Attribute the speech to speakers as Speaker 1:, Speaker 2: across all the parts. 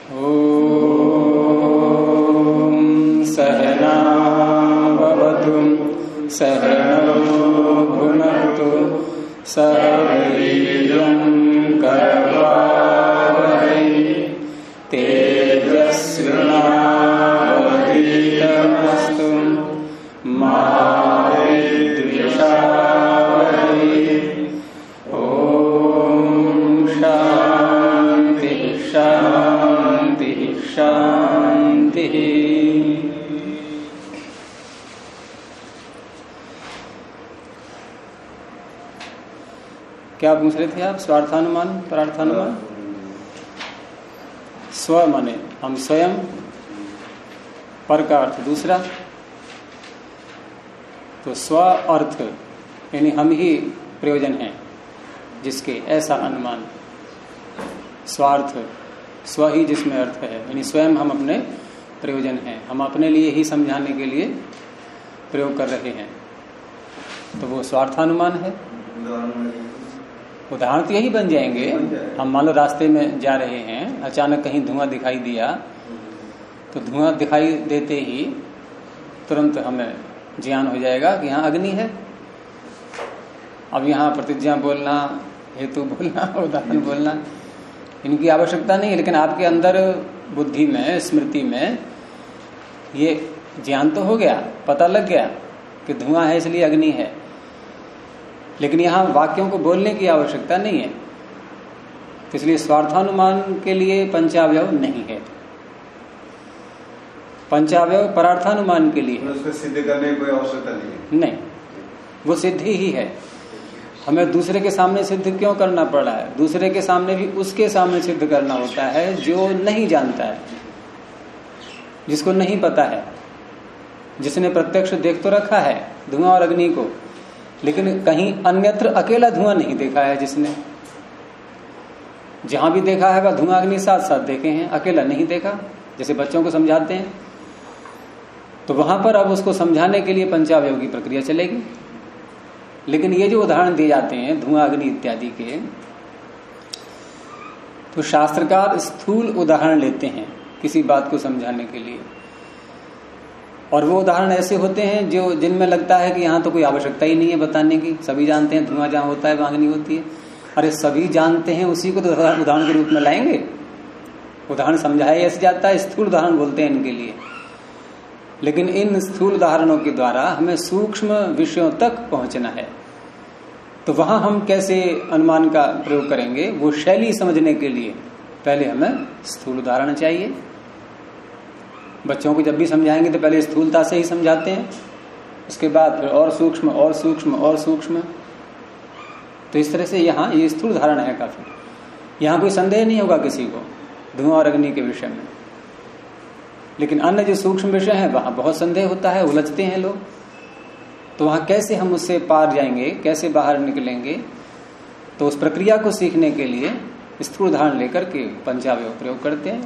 Speaker 1: ॐ सहना भवतु सहनौ भुनक्तु सह वीर्यं करवावहै तेजस्विनावधीतमस्तु मा विद्विषावहै। ॐ शान्ति शान्ति शान्ति। क्या पूछ रहे थे आप? स्वार्थानुमान, परार्थानुमान। स्व माने हम स्वयं, पर का अर्थ दूसरा। तो स्व अर्थ यानी हम ही प्रयोजन हैं जिसके, ऐसा अनुमान। स्वार्थ स्व ही जिसमें अर्थ है, यानी स्वयं हम अपने प्रयोजन हैं, हम अपने लिए ही समझाने के लिए प्रयोग कर रहे हैं, तो वो स्वार्थानुमान है। उदाहरण तो यही बन जाएंगे। हम मान लो रास्ते में जा रहे हैं, अचानक कहीं धुआं दिखाई दिया, तो धुआं दिखाई देते ही तुरंत हमें ज्ञान हो जाएगा कि यहाँ अग्नि है। अब यहाँ प्रतिज्ञा बोलना, हेतु बोलना, उदाहरण बोलना, इनकी आवश्यकता नहीं है, लेकिन आपके अंदर बुद्धि में, स्मृति में ये ज्ञान तो हो गया, पता लग गया कि धुआं है इसलिए अग्नि है। लेकिन यहाँ वाक्यों को बोलने की आवश्यकता नहीं है, तो इसलिए स्वार्थानुमान के लिए पंचावयव नहीं है। पंचावयव परार्थानुमान के लिए
Speaker 2: उसको सिद्ध करने की कोई आवश्यकता नहीं है।
Speaker 1: नहीं, वो सिद्धि ही है। हमें दूसरे के सामने सिद्ध क्यों करना पड़ रहा है? दूसरे के सामने भी उसके सामने सिद्ध करना होता है जो नहीं जानता है, जिसको नहीं पता है, जिसने प्रत्यक्ष देख तो रखा है धुआं और अग्नि को, लेकिन कहीं अन्यत्र अकेला धुआं नहीं देखा है। जिसने जहां भी देखा है वह धुआं अग्नि साथ साथ देखे हैं, अकेला नहीं देखा। जैसे बच्चों को समझाते हैं, तो वहां पर अब उसको समझाने के लिए पंचावयव की प्रक्रिया चलेगी। लेकिन ये जो उदाहरण दिए जाते हैं धुआं अग्नि इत्यादि के, तो शास्त्रकार स्थूल उदाहरण लेते हैं किसी बात को समझाने के लिए, और वो उदाहरण ऐसे होते हैं जो जिनमें लगता है कि यहाँ तो कोई आवश्यकता ही नहीं है बताने की, सभी जानते हैं धुआं जहां होता है वहां अग्नि होती है। अरे सभी जानते हैं, उसी को तो उदाहरण के रूप में लाएंगे। उदाहरण समझाया ऐसे जाता है, स्थूल उदाहरण बोलते हैं इनके लिए। लेकिन इन स्थूल उदाहरणों के द्वारा हमें सूक्ष्म विषयों तक पहुंचना है, तो वहां हम कैसे अनुमान का प्रयोग करेंगे, वो शैली समझने के लिए पहले हमें स्थूल उदाहरण चाहिए। बच्चों को जब भी समझाएंगे तो पहले स्थूलता से ही समझाते हैं, उसके बाद फिर और सूक्ष्म और सूक्ष्म और सूक्ष्म। तो इस तरह से यहाँ ये स्थूल उदाहरण है काफी। यहाँ कोई संदेह नहीं होगा किसी को धुआं और अग्नि के विषय में, लेकिन अन्य जो सूक्ष्म विषय है वहां बहुत संदेह होता है, उलझते हैं लोग। तो वहां कैसे हम उससे पार जाएंगे, कैसे बाहर निकलेंगे, तो उस प्रक्रिया को सीखने के लिए स्थूल उदाहरण लेकर के पंचावयव प्रयोग करते हैं।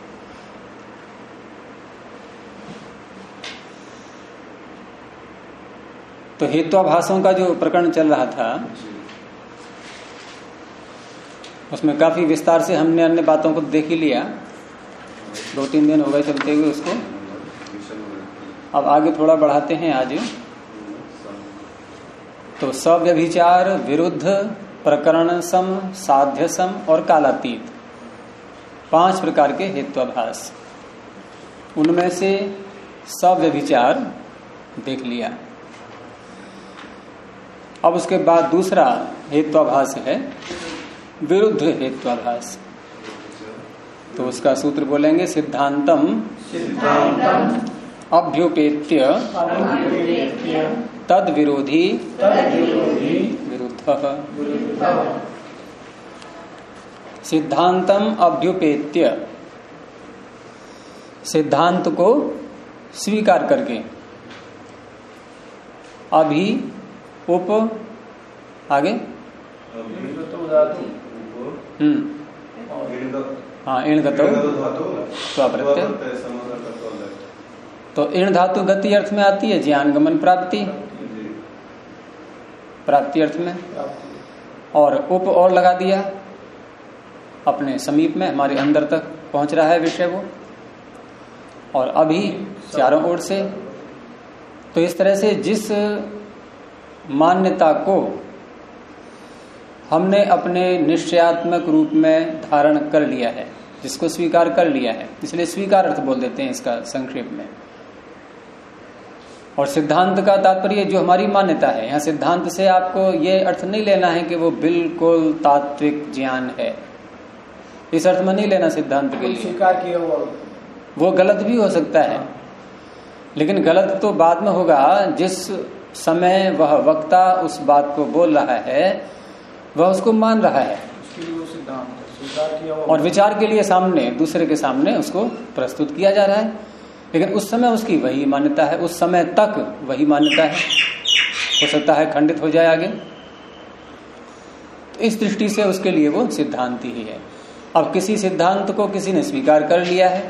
Speaker 1: तो हेत्वाभासों का जो प्रकरण चल रहा था, उसमें काफी विस्तार से हमने अन्य बातों को देख ही लिया। 2-3 दिन हो गए चलते हुए उसको, अब आगे थोड़ा बढ़ाते हैं आज। तो सव्यभिचार, विरुद्ध, प्रकरण सम, साध्य सम और कालातीत, 5 प्रकार के हेत्वाभास। उनमें से सव्यभिचार देख लिया। अब उसके बाद दूसरा हेत्वाभास है विरुद्ध हेत्वाभास। तो उसका सूत्र बोलेंगे सिद्धांतम अभ्युपेत्य तद विरोधी विरुद्ध। सिद्धांतम अभ्युपेत्य, सिद्धांत को स्वीकार करके, अभी उप आगे हाँ इण गतो स्वप्रत्यय। तो इण धातु गति अर्थ में आती है, ज्ञान गमन प्राप्ति, प्राप्ति अर्थ में, और उप और लगा दिया अपने समीप में, हमारे अंदर तक पहुंच रहा है विषय वो, और अभी चारों ओर से। तो इस तरह से जिस मान्यता को हमने अपने निश्चयात्मक रूप में धारण कर लिया है, जिसको स्वीकार कर लिया है, इसलिए स्वीकार अर्थ बोल देते हैं इसका संक्षेप में। और सिद्धांत का तात्पर्य जो हमारी मान्यता है। यहाँ सिद्धांत से आपको ये अर्थ नहीं लेना है कि वो बिल्कुल तात्विक ज्ञान है, इस अर्थ में नहीं लेना सिद्धांत के लिए।
Speaker 3: स्वीकार किया
Speaker 1: वो गलत भी हो सकता है, लेकिन गलत तो बाद में होगा। जिस समय वह वक्ता उस बात को बोल रहा है वह उसको मान रहा है,
Speaker 3: स्वीकार किया
Speaker 1: और विचार के लिए सामने, दूसरे के सामने उसको प्रस्तुत किया जा रहा है, लेकिन उस समय उसकी वही मान्यता है, उस समय तक वही मान्यता है। हो सकता है खंडित हो जाए आगे। तो इस दृष्टि से उसके लिए वो सिद्धांत ही है। अब किसी सिद्धांत को किसी ने स्वीकार कर लिया है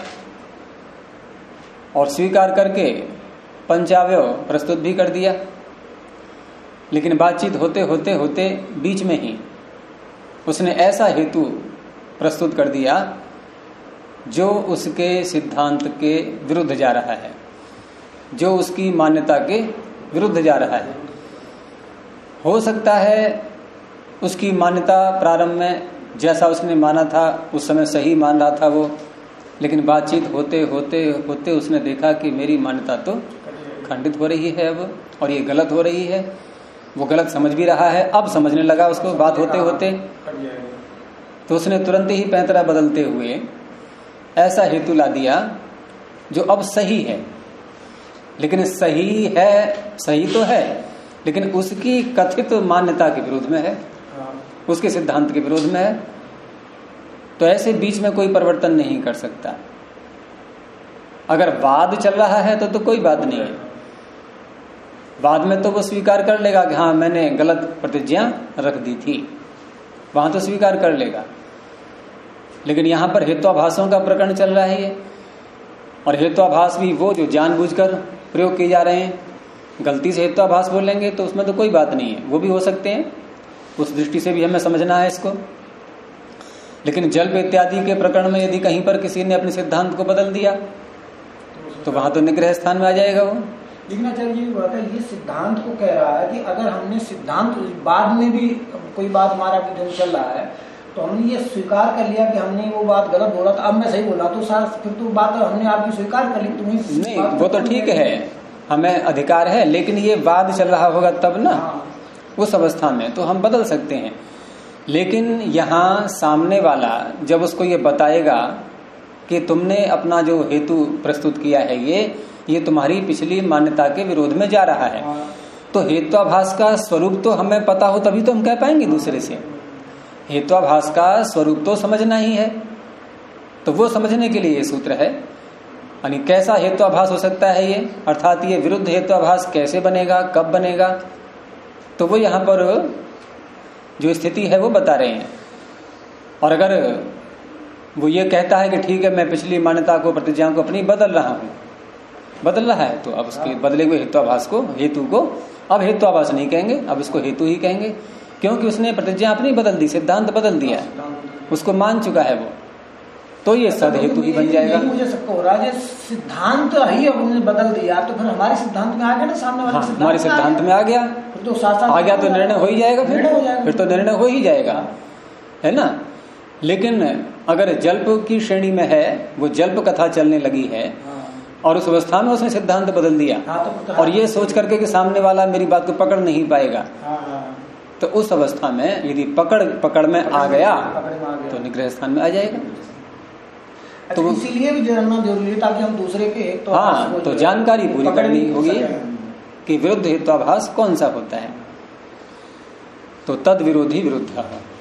Speaker 1: और स्वीकार करके पंचावयव प्रस्तुत भी कर दिया, लेकिन बातचीत होते होते होते बीच में ही उसने ऐसा हेतु प्रस्तुत कर दिया जो उसके सिद्धांत के विरुद्ध जा रहा है, जो उसकी मान्यता के विरुद्ध जा रहा है। हो सकता है उसकी मान्यता प्रारंभ में जैसा उसने माना था उस समय सही मान रहा था वो, लेकिन बातचीत होते होते होते उसने देखा कि मेरी मान्यता तो खंडित हो रही है अब, और ये गलत हो रही है। वो गलत समझ भी रहा है, अब समझने लगा उसको बात होते होते। तो उसने तुरंत ही पैंतरा बदलते हुए ऐसा हेतु ला दिया जो अब सही है, लेकिन सही है, सही तो है, लेकिन उसकी कथित मान्यता के विरोध में है, उसके सिद्धांत के विरोध में है। तो ऐसे बीच में कोई परिवर्तन नहीं कर सकता। अगर वाद चल रहा है तो कोई बात नहीं है, बाद में तो वो स्वीकार कर लेगा कि हाँ मैंने गलत प्रतिज्ञा रख दी थी, वहां तो स्वीकार कर लेगा। लेकिन यहां पर हेत्वाभासों का प्रकरण चल रहा है ये, और हेत्वाभास भी वो जो जानबूझकर प्रयोग किए जा रहे हैं। गलती से हेत्वाभास बोलेंगे तो उसमें तो कोई बात नहीं है, वो भी हो सकते हैं, उस दृष्टि से भी हमें समझना है इसको। लेकिन जल्प इत्यादि के प्रकरण में यदि कहीं पर किसी ने अपने सिद्धांत को बदल दिया तो वहां तो निग्रह स्थान में आ जाएगा वो।
Speaker 3: लेकिन आचार्य जी बात है, ये सिद्धांत को कह रहा है कि अगर हमने सिद्धांत बाद में भी कोई बात हमारा विधि चल रहा है तो हमने ये स्वीकार कर लिया कि हमने वो बात गलत बोला था, अब मैं सही बोला, तो सर फिर तो बात हमने आपकी स्वीकार कर ली। तुम्हें
Speaker 1: नहीं, वो तो ठीक है, हमें अधिकार है, लेकिन ये वाद चल रहा होगा तब ना, उस अवस्था में तो हम बदल सकते हैं। लेकिन यहाँ सामने वाला जब उसको ये बताएगा कि तुमने अपना जो हेतु प्रस्तुत किया है ये तुम्हारी पिछली मान्यता के विरोध में जा रहा है, तो हेत्वाभास का स्वरूप तो हमें पता हो तभी तो हम कह पाएंगे दूसरे से। हेत्वाभास का स्वरूप तो समझना ही है, तो वो समझने के लिए ये सूत्र है। यानी कैसा हेत्वाभास हो सकता है ये, अर्थात ये विरुद्ध हेत्वाभास कैसे बनेगा, कब बनेगा, तो वो यहाँ पर जो स्थिति है वो बता रहे हैं। और अगर वो ये कहता है कि ठीक है मैं पिछली मान्यता को, प्रतिज्ञा को अपनी बदल रहा है, तो अब उसके बदले हुए हेत्वाभास को, हेतु को अब हेत्वाभास नहीं कहेंगे, अब इसको हेतु ही कहेंगे, क्योंकि उसने प्रतिज्ञा अपनी बदल दी, सिद्धांत बदल दिया, उसको मान चुका है वो, तो ये सद हेतु ही बन जाएगा।
Speaker 3: मुझे सबको हो रहा है सिद्धांत ही हमने बदल दिया तो फिर हमारे सिद्धांत में आ गया ना, सामने वाले
Speaker 1: हमारे सिद्धांत में आ गया,
Speaker 3: तो आ
Speaker 1: गया तो निर्णय हो ही जाएगा, फिर तो निर्णय हो ही जाएगा, है ना। लेकिन अगर जल्प की श्रेणी में है, वो जल्प कथा चलने लगी है और उस अवस्था में उसने सिद्धांत बदल दिया, और ये सोच करके कि सामने वाला मेरी बात को पकड़ नहीं पाएगा, तो उस अवस्था में यदि पकड़ में आ गया तो निग्रह स्थान में आ जाएगा।
Speaker 3: तो इसीलिए भी जानना जरूरी है ताकि हम दूसरे के
Speaker 1: तो जानकारी पूरी करनी होगी कि विरुद्ध हेत्वाभास कौन सा होता है। तो तद विरोधी विरुद्ध,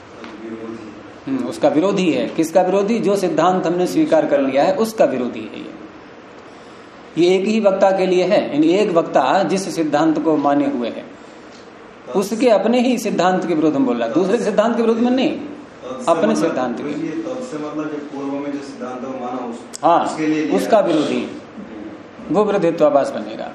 Speaker 1: उसका विरोधी है। किसका विरोधी? जो सिद्धांत हमने स्वीकार कर लिया है उसका विरोधी है ये एक ही वक्ता के लिए है। एक वक्ता जिस सिद्धांत को माने हुए है उसके अपने ही सिद्धांत के विरोध में बोल रहा है, दूसरे के सिद्धांत के विरोध में नहीं, अपने सिद्धांत के। उसका विरोधी, वो विरुद्ध हेत्वाभास बनेगा।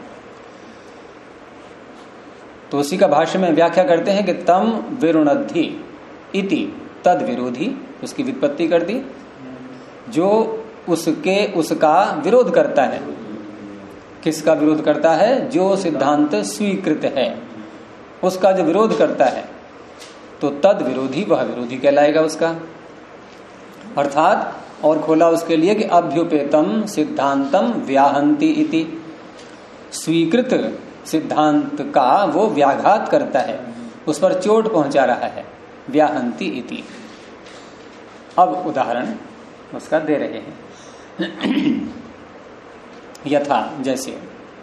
Speaker 1: तो उसी का भाष्य में व्याख्या करते हैं कि तम विरुणद्धि इति तद विरोधी, उसकी व्युत्पत्ति कर दी, जो उसका विरोध करता है। किसका विरोध करता है? जो सिद्धांत स्वीकृत है उसका जो विरोध करता है, तो तद विरोधी, वह विरोधी कहलाएगा उसका। अर्थात और खोला उसके लिए कि अभ्युपेतम सिद्धांतम व्याहंति इति, स्वीकृत सिद्धांत का वो व्याघात करता है, उस पर चोट पहुंचा रहा है, व्याहंति इति। अब उदाहरण उसका दे रहे हैं यथा, जैसे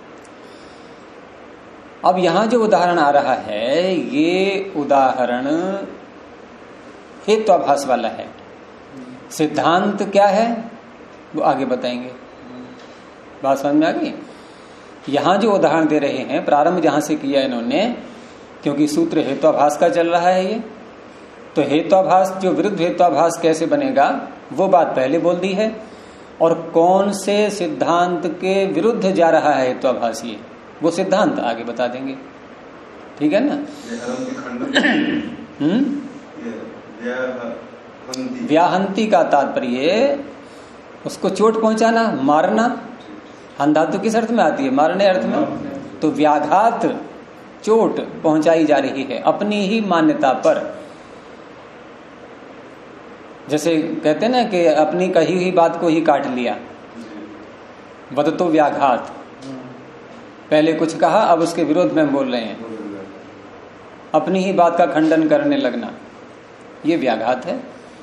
Speaker 1: अब यहां जो उदाहरण आ रहा है ये उदाहरण हेत्वाभास वाला है। सिद्धांत क्या है वो आगे बताएंगे। बात समझ में आ गई? यहां जो उदाहरण दे रहे हैं, प्रारंभ जहां से किया इन्होंने, क्योंकि सूत्र हेत्वाभास का चल रहा है ये, तो हेत्वाभास जो विरुद्ध हेत्वाभास कैसे बनेगा वो बात पहले बोल दी है, और कौन से सिद्धांत के विरुद्ध जा रहा है हेत्वाभास, ये वो सिद्धांत आगे बता देंगे। ठीक है ना? व्याहंति का तात्पर्य उसको चोट पहुंचाना, मारना। हन धातु किस अर्थ में आती है? मारने अर्थ में। तो व्याघात, चोट पहुंचाई जा रही है अपनी ही मान्यता पर। जैसे कहते हैं ना कि अपनी कही हुई बात को ही काट लिया, वदतो व्याघात। पहले कुछ कहा, अब उसके विरोध में बोल रहे हैं, अपनी ही बात का खंडन करने लगना, ये व्याघात है।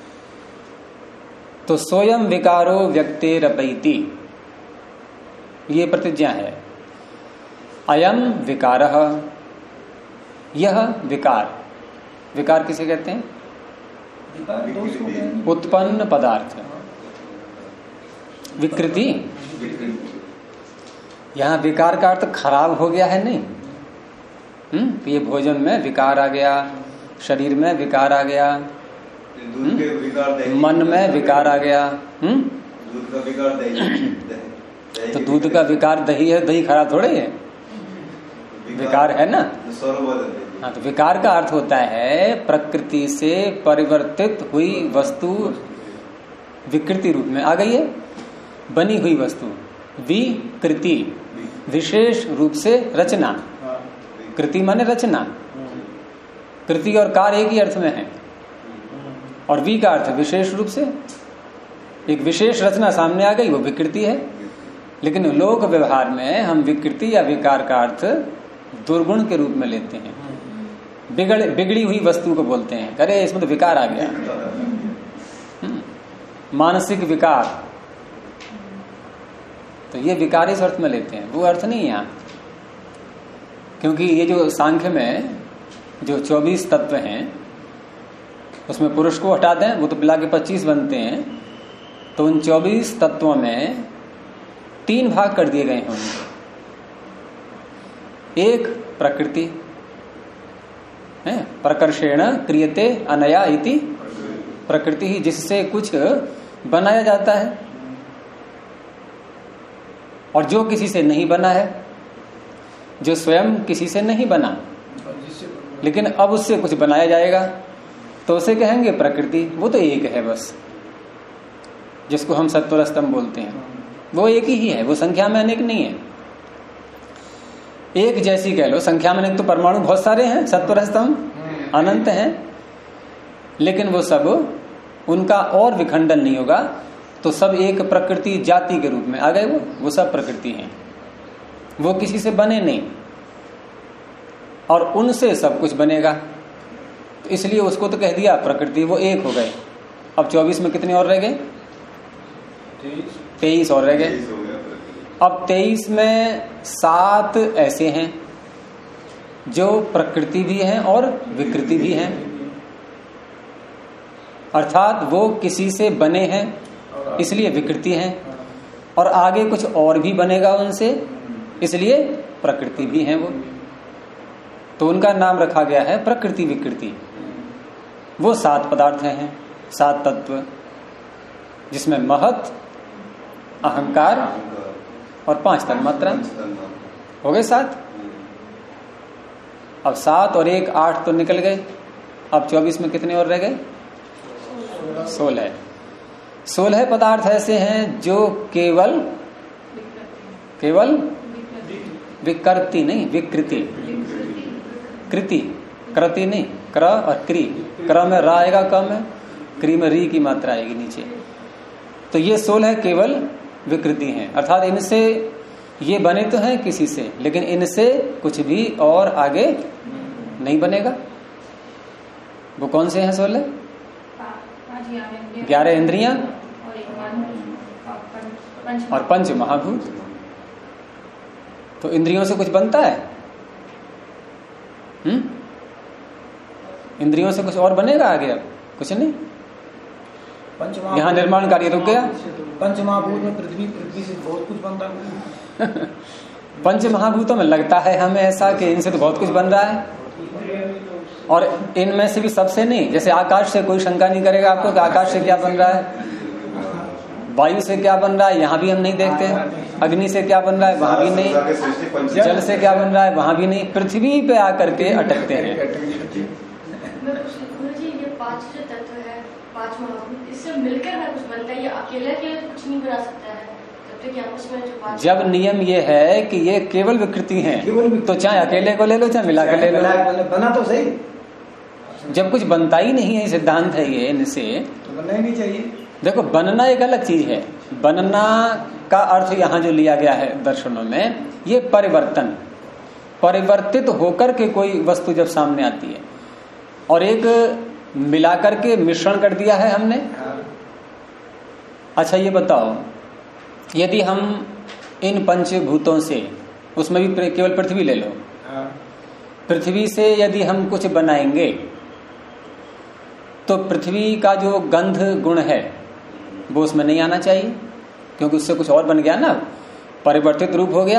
Speaker 1: तो स्वयं विकारो व्यक्तेरपैति, ये प्रतिज्ञा है। अयम विकारः, यह विकार। विकार किसे कहते हैं? उत्पन्न पदार्थ, विकृति। यहां विकार का अर्थ खराब हो गया है, नहीं। ये भोजन में विकार आ गया, शरीर में विकार आ गया, मन में विकार आ गया।
Speaker 2: दूध का विकार दही,
Speaker 1: तो दूध का विकार दही है, दही खराब थोड़े है, विकार है ना। हाँ, तो विकार का अर्थ होता है प्रकृति से परिवर्तित हुई वस्तु, विकृति रूप में आ गई है, बनी हुई वस्तु। विकृति, विशेष रूप से रचना। कृति माने रचना। कृति और कार एक ही अर्थ में है, और वी का अर्थ विशेष रूप से। एक विशेष रचना सामने आ गई, वो विकृति है। लेकिन लोक व्यवहार में हम विकृति या विकार का अर्थ दुर्गुण के रूप में लेते हैं। बिगड़ी हुई वस्तु को बोलते हैं, अरे इसमें तो विकार आ गया, मानसिक विकार। तो ये विकार इस अर्थ में लेते हैं, वो अर्थ नहीं है यहाँ। क्योंकि ये जो सांख्य में जो 24 तत्व हैं, उसमें पुरुष को हटा दें, वो तो मिला के 25 बनते हैं। तो उन 24 तत्वों में 3 भाग कर दिए गए हैं उनके। एक प्रकृति है, प्रकर्षेण क्रियते अनया इति प्रकृति ही, जिससे कुछ बनाया जाता है, और जो किसी से नहीं बना है, जो स्वयं किसी से नहीं बना लेकिन अब उससे कुछ बनाया जाएगा, तो उसे कहेंगे प्रकृति। वो तो एक है बस, जिसको हम सत्वर स्तंभ बोलते हैं, वो एक ही है, वो संख्या में अनेक नहीं है। एक जैसी कह लो, संख्या में अनेक तो परमाणु बहुत सारे हैं, सत्वर स्तंभ अनंत हैं, लेकिन वो सब, उनका और विखंडन नहीं होगा, तो सब एक प्रकृति जाति के रूप में आ गए। वो सब प्रकृति हैं, वो किसी से बने नहीं, और उनसे सब कुछ बनेगा। तो इसलिए उसको तो कह दिया प्रकृति, वो एक हो गए। अब 24 में कितने और रह गए? 23 और रह गए। अब 23 में 7 ऐसे हैं जो प्रकृति भी हैं और विकृति भी हैं, अर्थात वो किसी से बने हैं इसलिए विकृति हैं, और आगे कुछ और भी बनेगा उनसे, इसलिए प्रकृति भी है वो। तो उनका नाम रखा गया है प्रकृति विकृति। वो 7 पदार्थ हैं, 7 तत्व, जिसमें महत, अहंकार और 5 तन्मात्रा। हो गए 7। अब 7 और 1 8 तो निकल गए। अब 24 में कितने और रह गए? 16 पदार्थ ऐसे हैं जो केवल विकृति नहीं, विकृति, कृति, कृति नहीं, क्र और क्री, क्र में रा आएगा, क में, क्री में री की मात्रा आएगी नीचे। तो ये 16 केवल विकृति हैं, अर्थात इनसे ये बने तो हैं किसी से, लेकिन इनसे कुछ भी और आगे नहीं बनेगा। वो कौन से हैं 16? 11 इंद्रियां और 5 महाभूत। तो इंद्रियों से कुछ बनता है? इंद्रियों से कुछ और बनेगा आगे? अब कुछ नहीं, यहाँ निर्माण कार्य रुक गया।
Speaker 3: पंचमहाभूत में पृथ्वी से बहुत कुछ बनता है।
Speaker 1: पंच महाभूतों में लगता है हमें ऐसा कि इनसे तो बहुत कुछ बन रहा है, और इनमें से भी सबसे नहीं। जैसे आकाश से कोई शंका नहीं करेगा आपको कि आकाश से क्या बन रहा है, वायु से क्या बन रहा है, यहाँ भी हम नहीं देखते। अग्नि से क्या बन रहा है, वहां भी नहीं। जल से क्या बन रहा है, वहां भी नहीं। पृथ्वी पे आकर के अटकते हैं।
Speaker 4: ये 5 जो तत्व है, 5 महाभूत, इससे मिलकर है कुछ बनता है, ये अकेले कुछ नहीं बना सकता है।
Speaker 1: जब नियम ये है कि ये केवल विकृति हैं, तो चाहे अकेले को ले लो चाहे मिला कर ले लो,
Speaker 3: बना तो सही।
Speaker 1: जब कुछ बनता ही नहीं है, सिद्धांत है ये, इनसे
Speaker 3: तो बनना ही नहीं चाहिए।
Speaker 1: देखो, बनना एक अलग चीज है। बनना का अर्थ यहाँ जो लिया गया है दर्शनों में, ये परिवर्तन, परिवर्तित होकर के कोई वस्तु जब सामने आती है, और एक मिलाकर के मिश्रण कर दिया है हमने। अच्छा ये बताओ, यदि हम इन पंचभूतों से, उसमें भी केवल पृथ्वी ले लो, पृथ्वी से यदि हम कुछ बनाएंगे तो पृथ्वी का जो गंध गुण है वो उसमें नहीं आना चाहिए, क्योंकि उससे कुछ और बन गया ना, परिवर्तित रूप हो गया।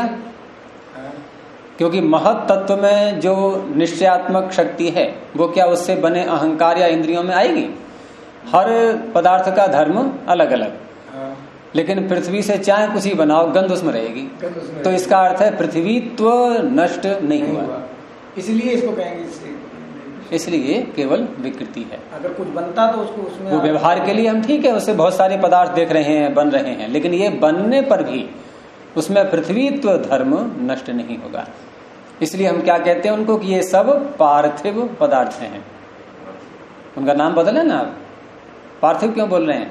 Speaker 1: क्योंकि महत तत्व में जो निश्चयात्मक शक्ति है वो क्या उससे बने अहंकार या इंद्रियों में आएगी? हर पदार्थ का धर्म अलग अलग, लेकिन पृथ्वी से चाहे कुछ ही बनाओ, गंध उसमें रहेगी। तो इसका अर्थ है पृथ्वीत्व नष्ट नहीं हुआ,
Speaker 3: इसलिए इसको कहेंगे,
Speaker 1: इसलिए केवल विकृति है।
Speaker 3: अगर कुछ बनता तो उसको उसमें
Speaker 1: वो व्यवहार के लिए हम ठीक है, उससे बहुत सारे पदार्थ देख रहे हैं, बन रहे हैं, लेकिन ये बनने पर भी उसमें पृथ्वीत्व धर्म नष्ट नहीं होगा। इसलिए हम क्या कहते हैं उनको कि ये सब पार्थिव पदार्थ हैं। उनका नाम बदले ना आप, पार्थिव क्यों बोल रहे हैं?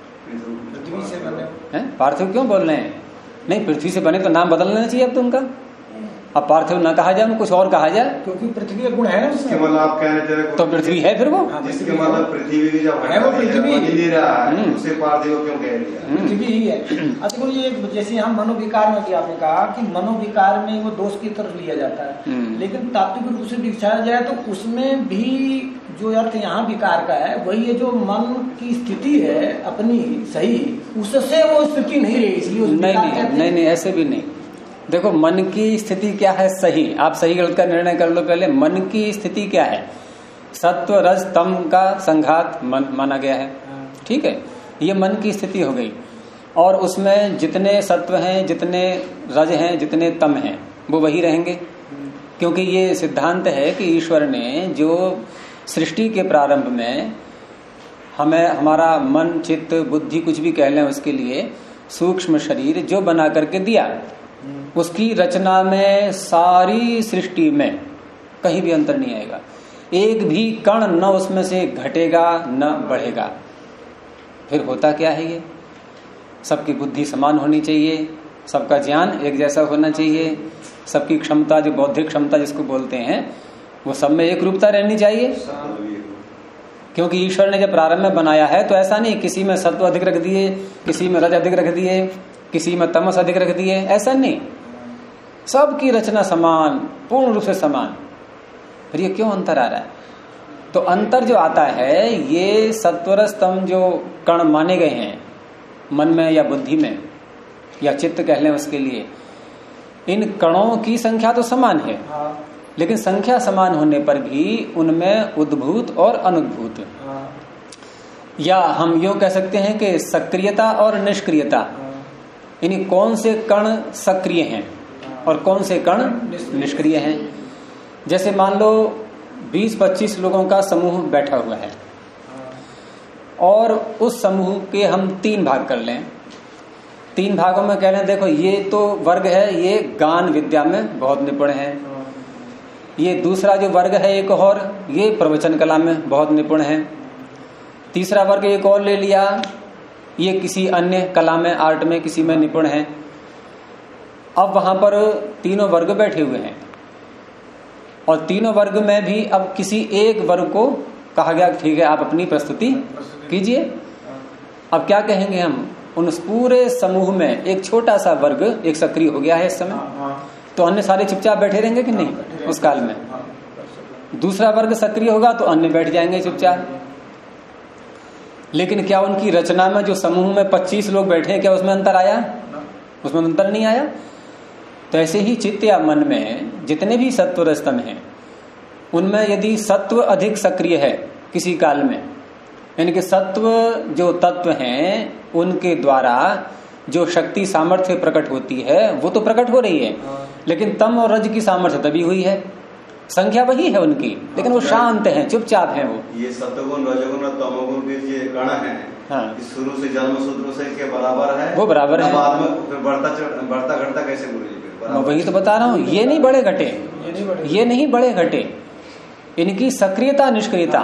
Speaker 3: पृथ्वी से बने
Speaker 1: हैं? पार्थिव क्यों बोल रहे हैं? नहीं, पृथ्वी से बने तो नाम बदल लेना चाहिए अब तो उनका। अब पार्थिव ना कहा जाए, कुछ और कहा जाए,
Speaker 3: क्योंकि पृथ्वी का गुण है ना उसमें।
Speaker 2: मतलब आप कहना चाह रहे
Speaker 1: तो पृथ्वी है फिर वो,
Speaker 2: जिसके मतलब पृथ्वी भी जब
Speaker 3: है वो पृथ्वी
Speaker 2: नहीं रहा है, उसे पार्थिव क्यों कह दिया?
Speaker 3: पृथ्वी ही है। अच्छा गुरु जी, जैसे हम मनोविकार में भी आपने कहा कि मनोविकार में वो दोष की तरफ लिया जाता है, लेकिन तात्विक रूप से दिखाया जाए तो उसमें भी जो अर्थ यहाँ विकार का है वही है जो मन की स्थिति है अपनी सही, उससे वो स्थिति नहीं रही, इसलिए
Speaker 1: नहीं, ऐसे भी नहीं। देखो, मन की स्थिति क्या है सही, आप सही गलत का निर्णय कर लो पहले। मन की स्थिति क्या है? सत्व रज तम का संघात माना गया है, ठीक है, ये मन की स्थिति हो गई। और उसमें जितने सत्व हैं, जितने रज हैं, जितने तम हैं, वो वही रहेंगे, क्योंकि ये सिद्धांत है कि ईश्वर ने जो सृष्टि के प्रारंभ में हमें हमारा मन चित्त बुद्धि कुछ भी कह लें उसके लिए सूक्ष्म शरीर जो बना करके दिया, उसकी रचना में सारी सृष्टि में कहीं भी अंतर नहीं आएगा। एक भी कण न उसमें से घटेगा न बढ़ेगा। फिर होता क्या है? ये सबकी बुद्धि समान होनी चाहिए, सबका ज्ञान एक जैसा होना चाहिए, सबकी क्षमता जो बौद्धिक क्षमता जिसको बोलते हैं वो सब में एक रूपता रहनी चाहिए। क्योंकि ईश्वर ने जब प्रारंभ में बनाया है तो ऐसा नहीं किसी में सत्व अधिक रख दिए, किसी में रज अधिक रख दिए, किसी में तमस अधिक रख दिए, ऐसा नहीं। सबकी रचना समान, पूर्ण रूप से समान। फिर ये क्यों अंतर आ रहा है? तो अंतर जो आता है ये सत्वरस्तम जो कण माने गए हैं मन में या बुद्धि में या चित्त कह लें उसके लिए, इन कणों की संख्या तो समान है, लेकिन संख्या समान होने पर भी उनमें उद्भूत और अनुद्भूत, या हम यूं कह सकते हैं कि सक्रियता और निष्क्रियता, यानी कौन से कण सक्रिय हैं और कौन से कण निष्क्रिय हैं। जैसे मान लो 20-25 लोगों का समूह बैठा हुआ है, और उस समूह के हम 3 भाग कर लें। 3 भागों में कह लें, देखो ये तो वर्ग है, ये गान विद्या में बहुत निपुण है। ये दूसरा जो वर्ग है एक और, ये प्रवचन कला में बहुत निपुण है। तीसरा वर्ग एक और ले लिया, ये किसी अन्य कला में, आर्ट में, किसी में निपुण है। अब वहां पर तीनों वर्ग बैठे हुए हैं और तीनों वर्ग में भी अब किसी एक वर्ग को कहा गया ठीक है आप अपनी प्रस्तुति कीजिए। अब क्या कहेंगे हम, उन पूरे समूह में एक छोटा सा वर्ग एक सक्रिय हो गया है इस समय, तो अन्य सारे चुपचाप बैठे रहेंगे कि नहीं उस काल में। दूसरा वर्ग सक्रिय होगा तो अन्य बैठ जाएंगे चुपचाप। लेकिन क्या उनकी रचना में जो समूह में 25 लोग बैठे हैं, क्या उसमें अंतर आया? उसमें अंतर नहीं आया। तो ऐसे ही चित्त या मन में जितने भी सत्व रजतम हैं, उनमें यदि सत्व अधिक सक्रिय है किसी काल में, यानी कि सत्व जो तत्व हैं उनके द्वारा जो शक्ति सामर्थ्य प्रकट होती है वो तो प्रकट हो रही है, लेकिन तम और रज की सामर्थ्य तभी हुई है, संख्या वही है उनकी, लेकिन वो शांत हैं, चुपचाप हैं। वो
Speaker 2: ये सत्वगुण रजोगुण और तमोगुण के जो गण है,
Speaker 1: हाँ,
Speaker 2: शुरू से जन्म सूत्र से के बराबर है,
Speaker 1: वो बराबर है।
Speaker 2: बाद में फिर बढ़ता घटता कैसे गुरु जी?
Speaker 1: मैं वही तो बता रहा हूँ, ये नहीं बड़े घटे, ये नहीं बड़े घटे, इनकी सक्रियता निष्क्रियता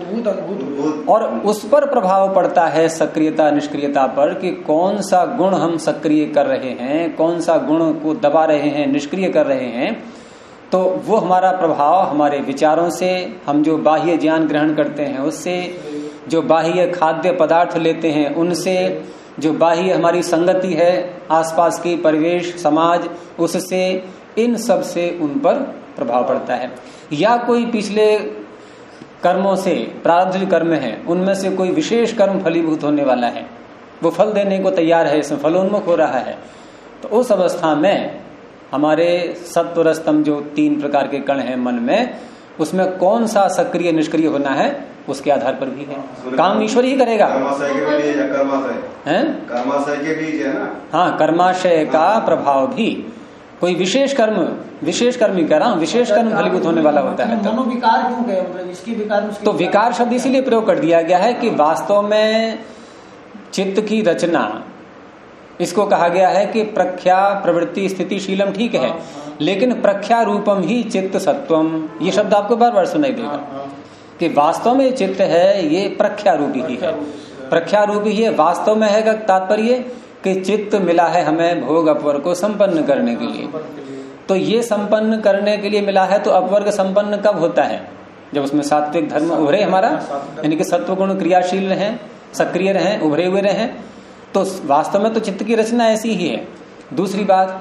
Speaker 1: और उस पर प्रभाव पड़ता है, सक्रियता निष्क्रियता पर, कि कौन सा गुण हम सक्रिय कर रहे हैं, कौन सा गुण को दबा रहे हैं, निष्क्रिय कर रहे हैं। तो वो हमारा प्रभाव हमारे विचारों से, हम जो बाह्य ज्ञान ग्रहण करते हैं उससे, जो बाह्य खाद्य पदार्थ लेते हैं उनसे, जो बाह्य हमारी संगति है आसपास की परिवेश समाज उससे, इन सब से उन पर प्रभाव पड़ता है। या कोई पिछले कर्मों से, प्रारब्ध जो कर्म है उनमें से कोई विशेष कर्म फलीभूत होने वाला है, वो फल देने को तैयार है, इसमें फलोन्मुख हो रहा है, तो उस अवस्था में हमारे सत्व रजतम जो 3 प्रकार के कण हैं मन में, उसमें कौन सा सक्रिय निष्क्रिय होना है उसके आधार पर भी है। काम ईश्वर ही करेगा।
Speaker 2: कर्माशय के बीज है, कर्माशय के बीज है ना।
Speaker 1: हाँ, कर्माशय का प्रभाव भी, कोई विशेष कर्म ही कह रहा हूँ, विशेष कर्म फलीभूत होने वाला होता है।
Speaker 3: मनोविकार क्यों गए, मतलब इसकी विकार,
Speaker 1: तो विकार शब्द इसीलिए प्रयोग कर दिया गया है कि वास्तव में चित्त की रचना, इसको कहा गया है कि प्रख्या प्रवृत्ति स्थिति शीलम, ठीक है, लेकिन प्रख्या रूपम ही चित्त सत्वम, ये शब्द आपको बार बार सुनाई देगा कि वास्तव में चित्त है ये प्रख्या रूपी ही है, प्रख्या रूपी ही है। वास्तव में है का तात्पर्य कि चित्त मिला है हमें भोग अपवर्ग को संपन्न करने के लिए। तो ये संपन्न करने के लिए मिला है, तो अपवर्ग संपन्न कब होता है? जब उसमें सात्विक धर्म उभरे हमारा, यानी कि सत्व गुण क्रियाशील रहे, सक्रिय रहे, उभरे हुए रहे, तो वास्तव में तो चित्त की रचना ऐसी ही है। दूसरी बात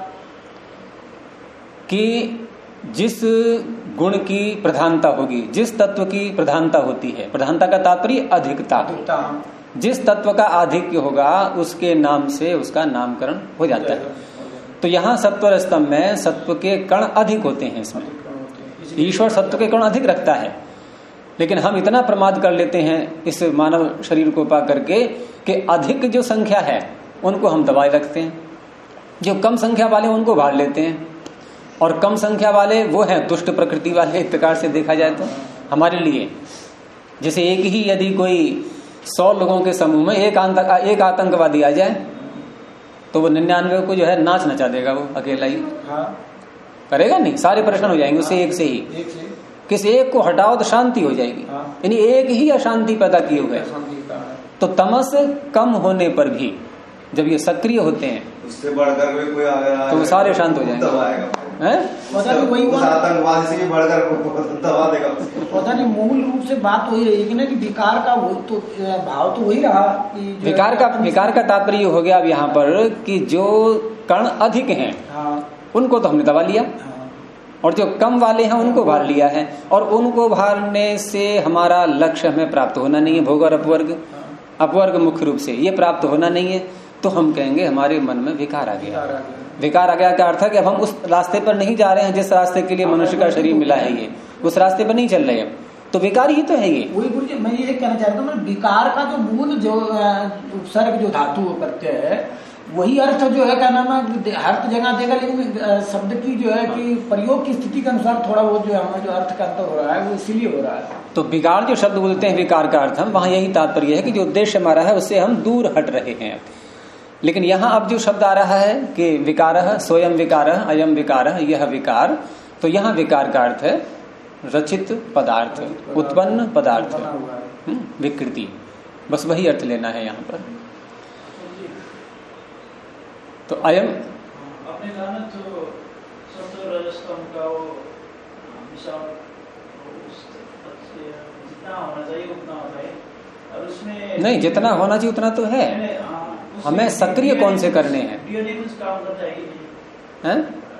Speaker 1: कि जिस गुण की प्रधानता होगी, जिस तत्व की प्रधानता होती है, प्रधानता का तात्पर्य अधिकता, जिस तत्व का आधिक्य होगा उसके नाम से उसका नामकरण हो जाता है। तो यहाँ सत्व रजतम में सत्व के कण अधिक होते हैं, इसमें ईश्वर सत्व के कण अधिक रखता है, लेकिन हम इतना प्रमाद कर लेते हैं इस मानव शरीर को पा करके कि अधिक जो संख्या है उनको हम दबाए रखते हैं, जो कम संख्या वाले उनको भाड़ लेते हैं, और कम संख्या वाले वो हैं दुष्ट प्रकृति वाले। एक प्रकार से देखा जाए तो हमारे लिए, जैसे एक ही यदि कोई 100 लोगों के समूह में एक आतंकवादी आ जाए तो वो 99 को जो है नाच नचा देगा, वो अकेला ही करेगा नहीं, सारे परेशान हो जाएंगे उससे, एक से ही। किसी एक को हटाओ तो शांति हो जाएगी, यानी एक ही अशांति पैदा किए हुए। तो तमस कम होने पर भी जब ये सक्रिय होते हैं
Speaker 2: उससे बढ़कर भी कोई
Speaker 1: तो वो सारे शांत हो जाएंगे।
Speaker 2: आतंकवाद से बढ़कर दबा देगा।
Speaker 3: पता नहीं, मूल रूप से बात वही रहेगी ना कि विकार का वो तो भाव तो वही रहा कि
Speaker 1: विकार का तात्पर्य हो गया अब यहाँ पर कि जो कण अधिक हैं उनको तो हमने दबा लिया, और जो कम वाले हैं उनको भार लिया है, और उनको भारने से हमारा लक्ष्य हमें प्राप्त होना नहीं है, भोग और अपवर्ग मुख्य रूप से ये प्राप्त होना नहीं है। तो हम कहेंगे हमारे मन में विकार आ गया। विकार आ गया का अर्थ है कि अब हम उस रास्ते पर नहीं जा रहे हैं जिस रास्ते के लिए मनुष्य का शरीर मिला है, ये उस रास्ते पर नहीं चल रहे हैं, तो विकार ही तो है ये।
Speaker 3: वही गुरु जी मैं ये कहना चाहता हूँ, विकार का जो मूल जो उपसर्ग जो धातु प्रत्यय है वही अर्थ जो है क्या नाम है हर जगह देगा, लेकिन शब्द की जो है कि प्रयोग की स्थिति के अनुसार थोड़ा बहुत जो हमें जो अर्थ का अंतर हो रहा है वो इसीलिए हो रहा है।
Speaker 1: तो बिगाड़ जो शब्द बोलते हैं विकार का अर्थ, हम वहां यही तात्पर्य है कि जो उद्देश्य हमारा है उससे हम दूर हट रहे हैं। लेकिन यहाँ अब जो शब्द आ रहा है कि विकारः स्वयं विकारः अयम विकारः यह विकार, तो यहाँ विकार का अर्थ है रचित पदार्थ, उत्पन्न पदार्थ, विकृति, बस वही अर्थ लेना है यहाँ पर। तो अयम
Speaker 5: अपने जाना तो सत्व रजस्तम का वो विशाल जितना होना चाहिए उतना होता है, और उसमें
Speaker 1: नहीं जितना होना चाहिए उतना तो है, हमें सक्रिय कौन से करने हैं।
Speaker 5: डीएनए कुछ काम करता है,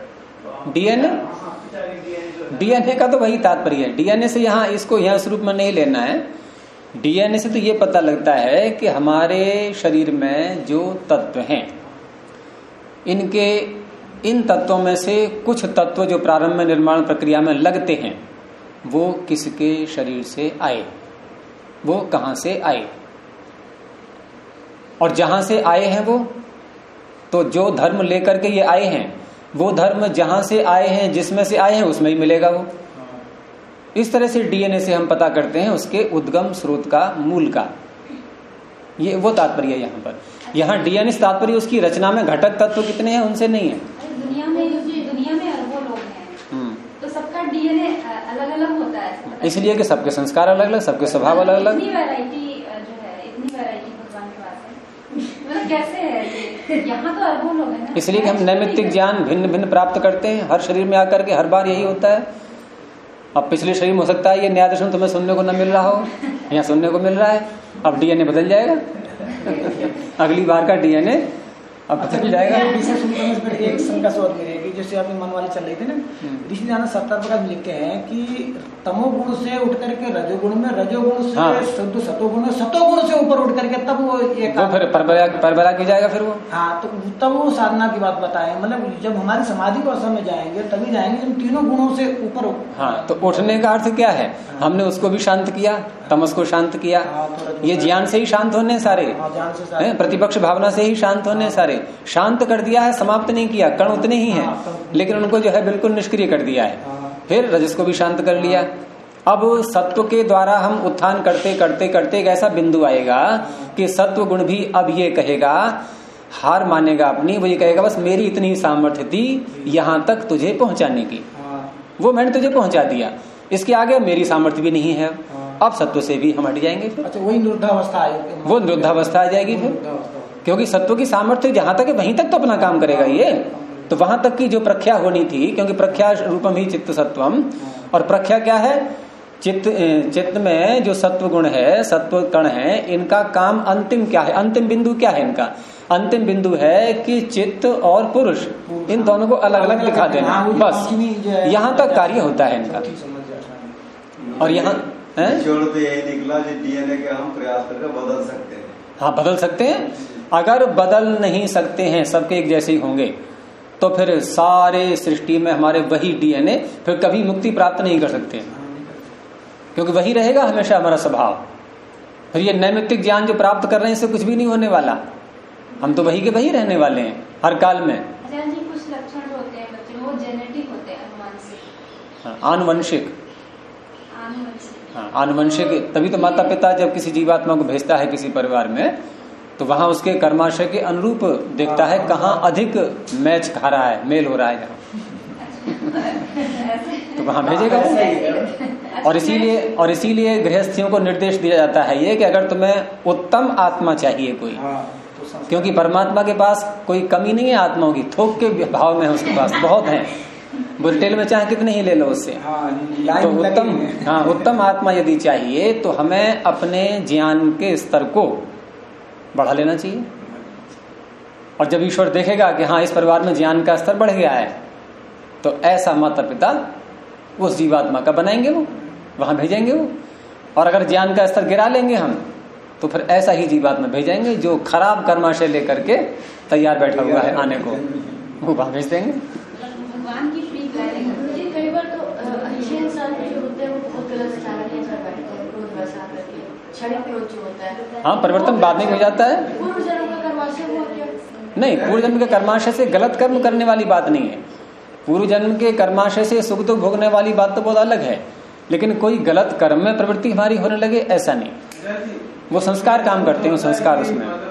Speaker 1: डीएनए का तो वही तात्पर्य है। डीएनए से यहाँ इसको यहाँ इस रूप में नहीं लेना है। डीएनए से तो ये पता लगता है कि हमारे शरीर में जो तत्व हैं, इनके इन तत्वों में से कुछ तत्व जो प्रारंभ में निर्माण प्रक्रिया में लगते हैं वो किसके शरीर से आए, वो कहां से आए, और जहां से आए हैं वो, तो जो धर्म लेकर के ये आए हैं वो धर्म जहां से आए हैं, जिसमें से आए हैं उसमें ही मिलेगा वो। इस तरह से डीएनए से हम पता करते हैं उसके उद्गम स्रोत का, मूल का। ये वो तात्पर्य है यहाँ पर। यहाँ डीएनए से तात्पर्य उसकी रचना में घटक तत्व कितने हैं उनसे नहीं है।
Speaker 4: दुनिया में अरबों लोग हैं, तो सबका डीएनए अलग अलग होता है,
Speaker 1: इसलिए कि सबके संस्कार अलग अलग, सबके स्वभाव अलग अलग।
Speaker 4: इतनी वैरायटी जो है, इतनी वैरायटी भगवान के पास है, मतलब कैसे है ये? यहाँ तो अरबों लोग हैं ना,
Speaker 1: इसलिए कि हम नैमित्तिक ज्ञान भिन्न भिन्न प्राप्त करते हैं हर शरीर में आकर के, हर बार यही होता है। अब पिछले शरीर में हो सकता है ये न्याय दर्शन तुम्हें सुनने को न मिल रहा हो, यहाँ सुनने को मिल रहा है, अब डीएनए बदल जाएगा अगली बार का डीएनए अब बदल जाएगा।
Speaker 3: एक शंका से और मिलेगी, जैसे अभी मन वाली चल रही थी ना, ऋषि ध्यान 70 प्रकार लिखते हैं कि तमोगुण से उठ करके रजोगुण में, रजोगुण से शुद्ध सतोगुण में, सतोगुण से ऊपर उठ करके तब वो
Speaker 1: फिर परबरा की जाएगा फिर वो।
Speaker 3: हाँ, तो तब वो साधना की बात बताए, मतलब जब हमारी समाधि को अवस्था में जाएंगे तभी जाएंगे जब तीनों गुणों से ऊपर।
Speaker 1: हाँ, तो उठने का अर्थ क्या है? हमने उसको भी शांत किया, तमस को शांत किया, ये ज्ञान से ही शांत होने सारे, प्रतिपक्ष भावना से ही शांत होने सारे, शांत कर दिया है, समाप्त नहीं किया, कण उतने ही हैं, लेकिन उनको जो है बिल्कुल निष्क्रिय कर दिया है। फिर रजस को भी शांत कर लिया। अब सत्व के द्वारा हम उत्थान करते करते करते एक ऐसा बिंदु आएगा कि सत्व गुण भी अब ये कहेगा, हार मानेगा अपनी, वो ये कहेगा बस मेरी इतनी सामर्थ्य थी यहां तक तुझे पहुंचाने की, वो मैंने तुझे पहुंचा दिया, इसके आगे मेरी सामर्थ्य भी नहीं है, अब सत्व से भी हम हट जाएंगे। फिर
Speaker 3: अच्छा, वही निरुद्धावस्था आएगी,
Speaker 1: वो निरुद्धावस्था आ जाएगी फिर, क्योंकि सत्व की सामर्थ्य जहां तक है वहीं तक तो अपना काम करेगा ये, तो वहां तक की जो प्रख्या होनी थी, क्योंकि प्रख्या रूपम ही चित्त सत्वम, और प्रख्या क्या है? चित्त में जो सत्व गुण है, सत्व कण है, इनका काम अंतिम क्या है, अंतिम बिंदु क्या है इनका? अंतिम बिंदु है कि चित्त और पुरुष इन दोनों को अलग अलग दिखा देना, बस यहाँ तक कार्य होता है इनका। और यहाँ
Speaker 2: तो यही निकला जो डीएनए के हम प्रयास करके बदल सकते हैं।
Speaker 1: हाँ, बदल सकते हैं। अगर बदल नहीं सकते हैं, सबके एक जैसे ही होंगे, तो फिर सारे सृष्टि में हमारे वही डीएनए, फिर कभी मुक्ति प्राप्त नहीं कर सकते, क्योंकि वही रहेगा हमेशा हमारा स्वभाव। फिर ये नैमित्तिक ज्ञान जो प्राप्त कर रहे हैं इससे कुछ भी नहीं होने वाला, हम तो वही के वही रहने वाले हैं हर काल में।
Speaker 4: कुछ लक्षण होते हैं बच्चे में, वो जेनेटिक होते हैं, आनुवंशिक।
Speaker 1: आनुवंशिक, हाँ, आनुवंशिक। तभी तो माता पिता जब किसी जीवात्मा को भेजता है किसी परिवार में, तो वहां उसके कर्माशय के अनुरूप देखता है कहाँ अधिक मैच खा रहा है, मेल हो रहा है जहाँ, तो वहां भेजेगा वो। और इसीलिए गृहस्थियों को निर्देश दिया जाता है ये कि अगर तुम्हें उत्तम आत्मा चाहिए कोई, क्योंकि परमात्मा के पास कोई कमी नहीं है आत्माओं की, थोक के भाव में है उसके पास, बहुत है, बुलटेल में चाहे कितने ही ले लो उससे। तो उत्तम आत्मा यदि चाहिए तो हमें अपने ज्ञान के स्तर को बढ़ा लेना चाहिए। और जब ईश्वर देखेगा कि हाँ इस परिवार में ज्ञान का स्तर बढ़ गया है, तो ऐसा माता पिता उस जीवात्मा का बनाएंगे, वो वहां भेजेंगे वो। और अगर ज्ञान का स्तर गिरा लेंगे हम, तो फिर ऐसा ही जीवात्मा भेजेंगे जो खराब कर्माशय लेकर के तैयार बैठा हुआ है आने को, वो वहां भेज देंगे।
Speaker 4: भगवान की फ्री प्लानिंग होती है। कई बार तो अच्छे इंसान जो होते हैं वो बहुत गलत स्थान पर बैठते हैं, क्रोध बरसा करके, क्षणिक क्रोध जो होता है।
Speaker 1: हाँ, परिवर्तन बाद में हो जाता है।
Speaker 4: पूर्व जन्म का कर्माशय वो क्या?
Speaker 1: नहीं, पूर्व जन्म के कर्माशय से गलत कर्म करने वाली बात नहीं है। पूर्व जन्म के कर्माशय से सुख दुख भोगने वाली बात तो बहुत अलग है, लेकिन कोई गलत कर्म में प्रवृत्ति हमारी होने लगे ऐसा नहीं। वो संस्कार काम करते हैं, संस्कार उसमें हैं।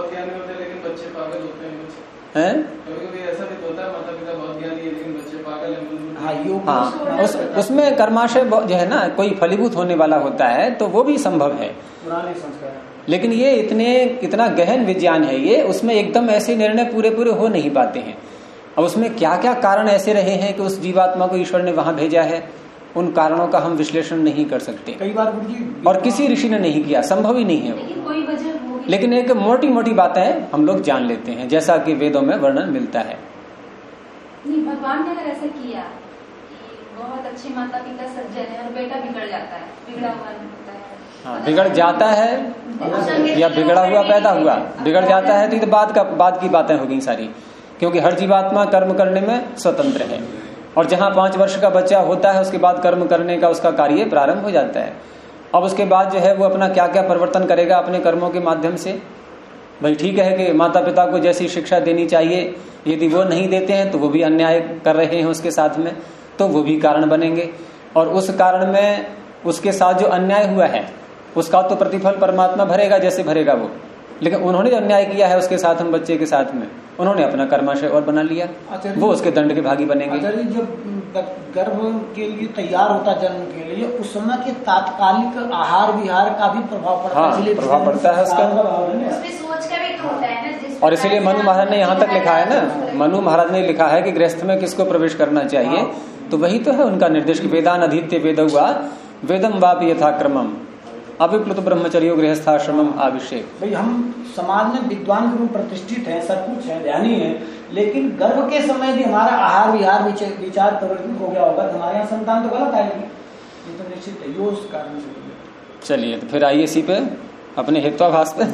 Speaker 1: हाँ, उसमें कर्माशय जो है ना कोई फलीभूत होने वाला होता है तो वो भी संभव है,
Speaker 3: पुराने संस्कार।
Speaker 1: लेकिन ये इतना गहन विज्ञान है ये, उसमें एकदम ऐसे निर्णय पूरे पूरे हो नहीं पाते हैं। अब उसमें क्या क्या कारण ऐसे रहे हैं कि उस जीवात्मा को ईश्वर ने वहां भेजा है, उन कारणों का हम विश्लेषण नहीं कर सकते
Speaker 3: कई बार,
Speaker 1: और किसी ऋषि ने नहीं किया, संभव ही नहीं है वो।
Speaker 4: कोई वजह होगी,
Speaker 1: लेकिन एक मोटी मोटी बातें हम लोग जान लेते हैं, जैसा कि वेदों में वर्णन मिलता है।
Speaker 4: नहीं, भगवान ने अगर ऐसा किया कि बहुत अच्छे माता पिता सज्जन है और बेटा बिगड़ जाता है, बिगड़ा हुआ होता है,
Speaker 1: हाँ, बिगड़ जाता है या बिगड़ा हुआ पैदा हुआ, बिगड़ जाता है तो ये बाद की बातें हो गई सारी, क्योंकि हर जीवात्मा कर्म करने में स्वतंत्र है, और जहां 5 वर्ष का बच्चा होता है उसके बाद कर्म करने का उसका कार्य प्रारंभ हो जाता है। अब उसके बाद जो है वो अपना क्या क्या परिवर्तन करेगा अपने कर्मों के माध्यम से। भाई ठीक है कि माता पिता को जैसी शिक्षा देनी चाहिए, यदि वो नहीं देते हैं तो वो भी अन्याय कर रहे हैं उसके साथ में, तो वो भी कारण बनेंगे, और उस कारण में उसके साथ जो अन्याय हुआ है उसका तो प्रतिफल परमात्मा भरेगा जैसे भरेगा वो। लेकिन उन्होंने जो अन्याय किया है उसके साथ, हम बच्चे के साथ में, उन्होंने अपना कर्माशय और बना लिया, वो उसके दंड के भागी बनेंगे।
Speaker 3: जब गर्भ के लिए तैयार होता जन्म के लिए, उस समय के तात्कालिक आहार विहार का भी प्रभाव पड़ता है।
Speaker 1: हाँ, प्रभाव पड़ता है उसका,
Speaker 4: सोच का भी तो होता है ना।
Speaker 1: और इसीलिए मनु महाराज ने यहाँ तक लिखा है ना, मनु महाराज ने लिखा है कि गृहस्थ में किसको प्रवेश करना चाहिए, तो वही तो है उनका निर्देश कि वेदान अधीत्य वेद हुआ वेदम वापि यथाक्रमम अविप्लुत ब्रह्मचर्यो गृहस्थाश्रमम आभिषेक।
Speaker 3: भाई हम समाज में विद्वान के रूप प्रतिष्ठित हैं, सब कुछ है, ध्यानी है, लेकिन गर्भ के समय भी हमारा आहार विहार विचार परिवर्तित हो गया होगा, हमारे यहाँ संतान तो गलत आएगी, ये तो निश्चित है, यो उस कारण से।
Speaker 1: चलिए तो फिर आइए इसी पे अपने हेत्वाभास पे।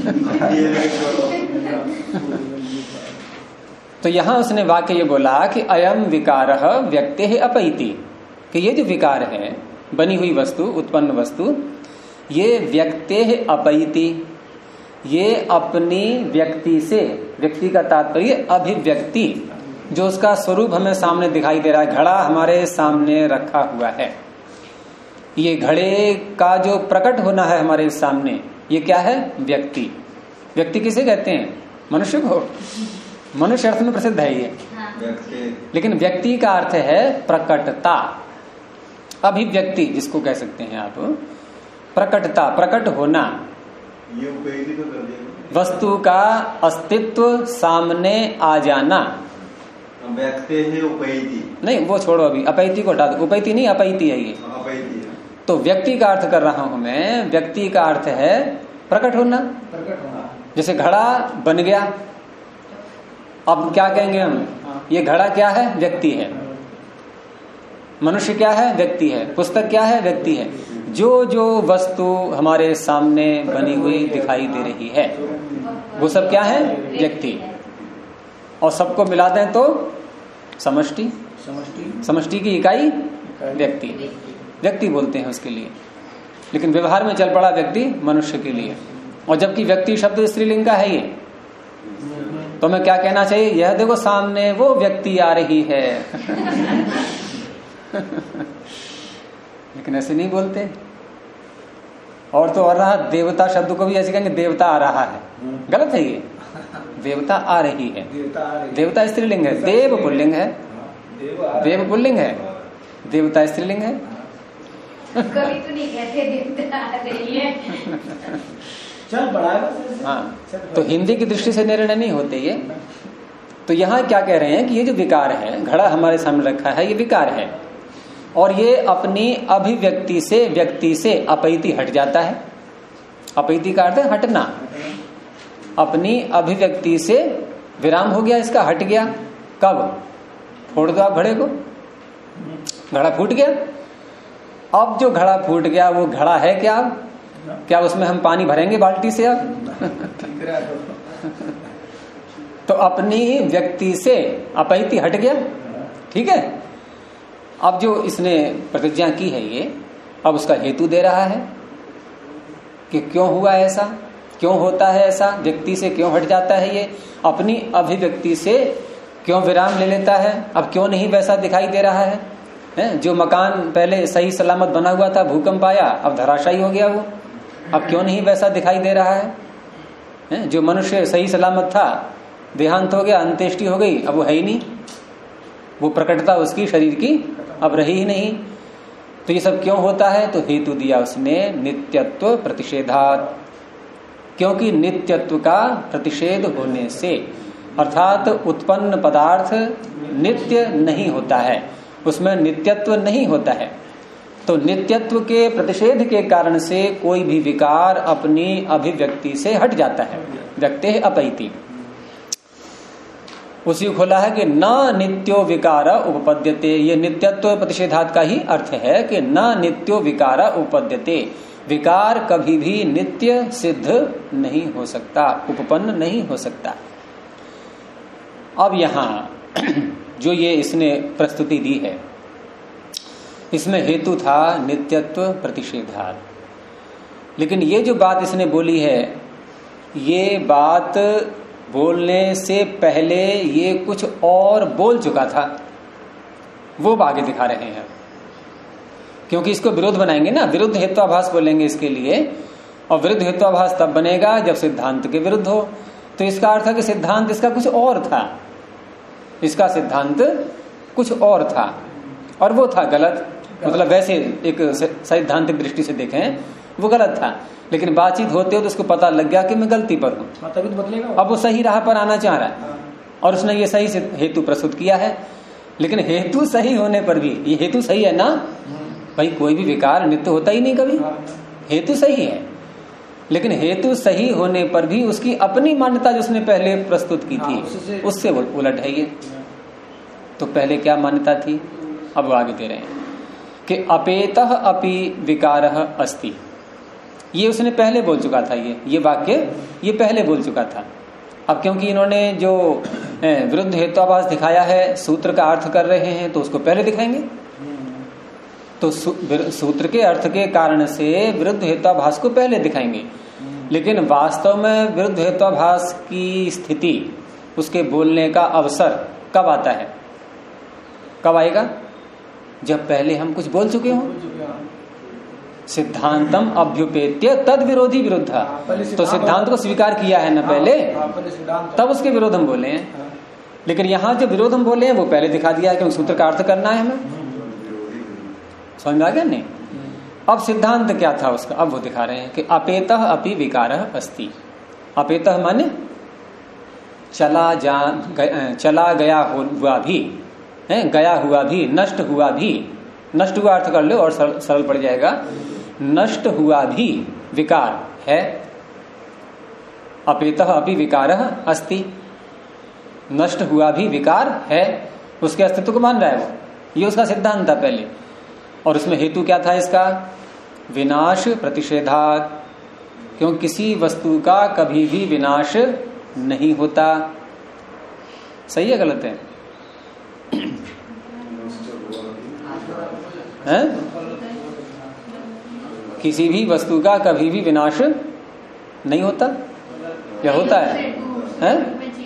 Speaker 1: तो यहां उसने वाक्य ये बोला कि अयम विकारः व्यक्तेः अपैति, कि ये जो विकार है, बनी हुई वस्तु, उत्पन्न वस्तु, ये व्यक्तेः अपैति, ये अपनी व्यक्ति से, व्यक्ति का तात्पर्य अभिव्यक्ति, जो उसका स्वरूप हमें सामने दिखाई दे रहा है, घड़ा हमारे सामने रखा हुआ है, ये घड़े का जो प्रकट होना है हमारे सामने, ये क्या है? व्यक्ति। व्यक्ति किसे कहते हैं? मनुष्य को। मनुष्य अर्थ में प्रसिद्ध है ये, लेकिन व्यक्ति का अर्थ है प्रकटता, अभिव्यक्ति जिसको कह सकते हैं आप, प्रकटता, प्रकट होना,
Speaker 2: ये उपयोगी तो कर दिया,
Speaker 1: वस्तु का अस्तित्व सामने आ जाना।
Speaker 2: व्यक्ति है उपैति,
Speaker 1: नहीं वो छोड़ो, अभी अपैति को हटा दो, उपैति नहीं अपैति है ये।
Speaker 2: अपैति है।
Speaker 1: तो व्यक्ति का अर्थ कर रहा हूं मैं, व्यक्ति का अर्थ है प्रकट होना।
Speaker 3: प्रकट होना,
Speaker 1: जैसे घड़ा बन गया, अब क्या कहेंगे हम? ये घड़ा क्या है? व्यक्ति है। मनुष्य क्या है? व्यक्ति है। पुस्तक क्या है? व्यक्ति है। जो जो वस्तु हमारे सामने बनी हुई दिखाई दे रही है वो सब क्या है? व्यक्ति। और सबको मिला दें तो समष्टि, समष्टि की इकाई व्यक्ति, व्यक्ति बोलते हैं उसके लिए। लेकिन व्यवहार में चल पड़ा व्यक्ति मनुष्य के लिए, और जबकि व्यक्ति शब्द स्त्रीलिंग का है ये, तो हमें क्या कहना चाहिए? यह देखो सामने वो व्यक्ति आ रही है। लेकिन ऐसे नहीं बोलते। और तो और रहा, देवता शब्द को भी ऐसे कहेंगे देवता आ रहा है, गलत है ये। देवता आ रही है, देवता स्त्रीलिंग है, देव पुल्लिंग है, देव पुल्लिंग है, देवता स्त्रीलिंग है।
Speaker 4: कभी तो नहीं कहते देवता आ रही है।
Speaker 3: चल बड़ा है।
Speaker 1: हाँ, तो हिंदी की दृष्टि से निर्णय नहीं होते ये। तो यहाँ क्या कह रहे हैं कि ये जो विकार है, घड़ा हमारे सामने रखा है, ये विकार है, और ये अपनी अभिव्यक्ति से, व्यक्ति से अपैति हट जाता है। अपैति का अर्थ है हटना। अपनी अभिव्यक्ति से विराम हो गया, इसका हट गया। कब? फोड़ दो आप घड़े को, घड़ा फूट गया। अब जो घड़ा फूट गया वो घड़ा है क्या? क्या उसमें हम पानी भरेंगे बाल्टी से अब? तो अपनी व्यक्ति से अपैति हट गया, ठीक है। अब जो इसने प्रतिज्ञा की है ये, अब उसका हेतु दे रहा है कि क्यों हुआ ऐसा, क्यों होता है ऐसा, व्यक्ति से क्यों हट जाता है, ये अपनी अभिव्यक्ति से क्यों विराम ले लेता है, अब क्यों नहीं वैसा दिखाई दे रहा है? जो मकान पहले सही सलामत बना हुआ था, भूकंप आया, अब धराशायी हो गया वो, अब क्यों नहीं वैसा दिखाई दे रहा है? जो मनुष्य सही सलामत था, देहांत हो गया, अंत्येष्टि हो गई, अब वो है ही नहीं, वो प्रकटता उसकी शरीर की अब रही ही नहीं। तो ये सब क्यों होता है? तो हेतु दिया उसने नित्यत्व प्रतिषेधात, क्योंकि नित्यत्व का प्रतिषेध होने से, अर्थात उत्पन्न पदार्थ नित्य नहीं होता है, उसमें नित्यत्व नहीं होता है। तो नित्यत्व के प्रतिषेध के कारण से कोई भी विकार अपनी अभिव्यक्ति से हट जाता है। व्यक्ते अपैति, उसी खोला है कि न नित्यो विकार उपपद्यते, ये नित्यत्व प्रतिषेधात का ही अर्थ है कि न नित्यो विकार उपपद्यते, विकार कभी भी नित्य सिद्ध नहीं हो सकता, उपपन्न नहीं हो सकता। अब यहां जो ये इसने प्रस्तुति दी है, इसमें हेतु था नित्यत्व प्रतिषेधात, लेकिन ये जो बात इसने बोली है, ये बात बोलने से पहले ये कुछ और बोल चुका था, वो आगे दिखा रहे हैं। क्योंकि इसको विरोध बनाएंगे ना, विरुद्ध हेत्वाभास बोलेंगे इसके लिए, और विरुद्ध हेत्वाभास तब बनेगा जब सिद्धांत के विरुद्ध हो। तो इसका अर्थ है कि सिद्धांत इसका कुछ और था, इसका सिद्धांत कुछ और था, और वो था गलत। मतलब वैसे एक सैद्धांतिक दृष्टि से देखें वो गलत था, लेकिन बातचीत होते हो तो उसको पता लग गया कि मैं गलती पर हूं,
Speaker 3: तभी तो बदलेगा।
Speaker 1: अब वो सही राह पर आना चाह रहा है, और उसने ये सही हेतु प्रस्तुत किया है। लेकिन हेतु सही होने पर भी, ये हेतु सही है ना भाई, कोई भी विकार नित्य होता ही नहीं कभी, हेतु सही है, लेकिन हेतु सही होने पर भी उसकी अपनी मान्यता जो उसने पहले प्रस्तुत की थी उससे उलट है ये। तो पहले क्या मान्यता थी, अब आगे दे रहे हैं कि अपेतः अपि विकारः अस्ति, ये उसने पहले बोल चुका था, ये वाक्य ये पहले बोल चुका था। अब क्योंकि इन्होंने जो विरुद्ध हेत्वाभास दिखाया है, सूत्र का अर्थ कर रहे हैं, तो उसको पहले दिखाएंगे। तो सूत्र के अर्थ के कारण से विरुद्ध हेत्वाभास को पहले दिखाएंगे, लेकिन वास्तव में विरुद्ध हेत्वाभास की स्थिति, उसके बोलने का अवसर कब आता है, कब आएगा? जब पहले हम कुछ बोल चुके हों। सिद्धांतम अभ्युपेत्य तद विरोधी विरुद्ध, तो सिद्धांत को स्वीकार किया है ना पहले, तब उसके विरोध हम बोले हैं। लेकिन यहां जो विरोध हम बोले हैं वो पहले दिखा दिया है, क्योंकि सूत्र का अर्थ करना है हमें। समझ में आ गया नहीं? अब सिद्धांत क्या था उसका, अब वो दिखा रहे हैं कि अपेतः अपि विकारः अस्ति। अपेतः माने चला गया हुआ भी है, गया हुआ भी, नष्ट हुआ भी, नष्ट हुआ अर्थ कर लो और सरल पड़ जाएगा। नष्ट हुआ भी विकार है, अपेतः अपि विकारः अस्ति, नष्ट हुआ भी विकार है, उसके अस्तित्व को मान रहा है वो, ये उसका सिद्धांत था पहले। और उसमें हेतु क्या था इसका? विनाश प्रतिषेधात, क्योंकि किसी वस्तु का कभी भी विनाश नहीं होता। सही है गलत है? हैं? किसी भी वस्तु का कभी भी विनाश नहीं होता, क्या होता है? हैं?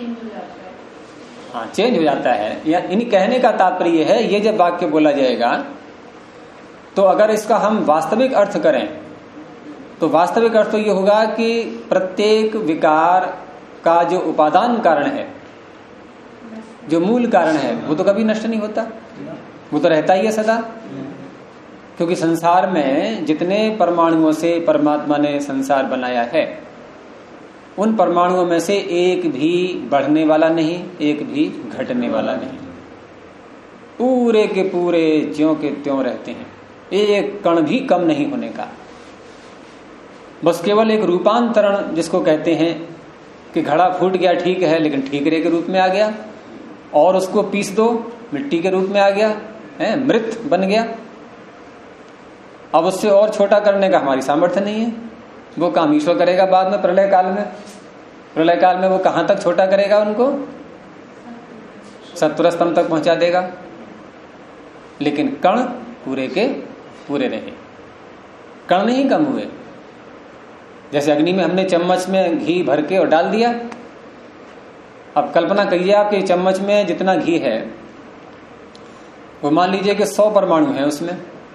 Speaker 1: हाँ, चेंज हो जाता है। या इन कहने का तात्पर्य है, ये जब वाक्य बोला जाएगा तो अगर इसका हम वास्तविक अर्थ करें तो वास्तविक अर्थ तो ये होगा कि प्रत्येक विकार का जो उपादान कारण है, जो मूल कारण है, वो तो कभी नष्ट नहीं होता, वो तो रहता ही है सदा। क्योंकि संसार में जितने परमाणुओं से परमात्मा ने संसार बनाया है, उन परमाणुओं में से एक भी बढ़ने वाला नहीं, एक भी घटने वाला नहीं, पूरे के पूरे ज्यों के त्यों रहते हैं, एक कण भी कम नहीं होने का। बस केवल एक रूपांतरण जिसको कहते हैं कि घड़ा फूट गया ठीक है, लेकिन ठीकरे के रूप में आ गया, और उसको पीस दो मिट्टी के रूप में आ गया, है मृत बन गया। अब उससे और छोटा करने का हमारी सामर्थ्य नहीं है, वो काम ईश्वर करेगा बाद में प्रलय काल में। प्रलय काल में वो कहां तक छोटा करेगा, उनको सत्वर स्तंभ तक पहुंचा देगा, लेकिन कण पूरे के पूरे रहे, कण नहीं कम हुए। जैसे अग्नि में हमने चम्मच में घी भर के और डाल दिया। अब कल्पना करिए आपके चम्मच में जितना घी है वो मान लीजिए कि 100 परमाणु है उसमें,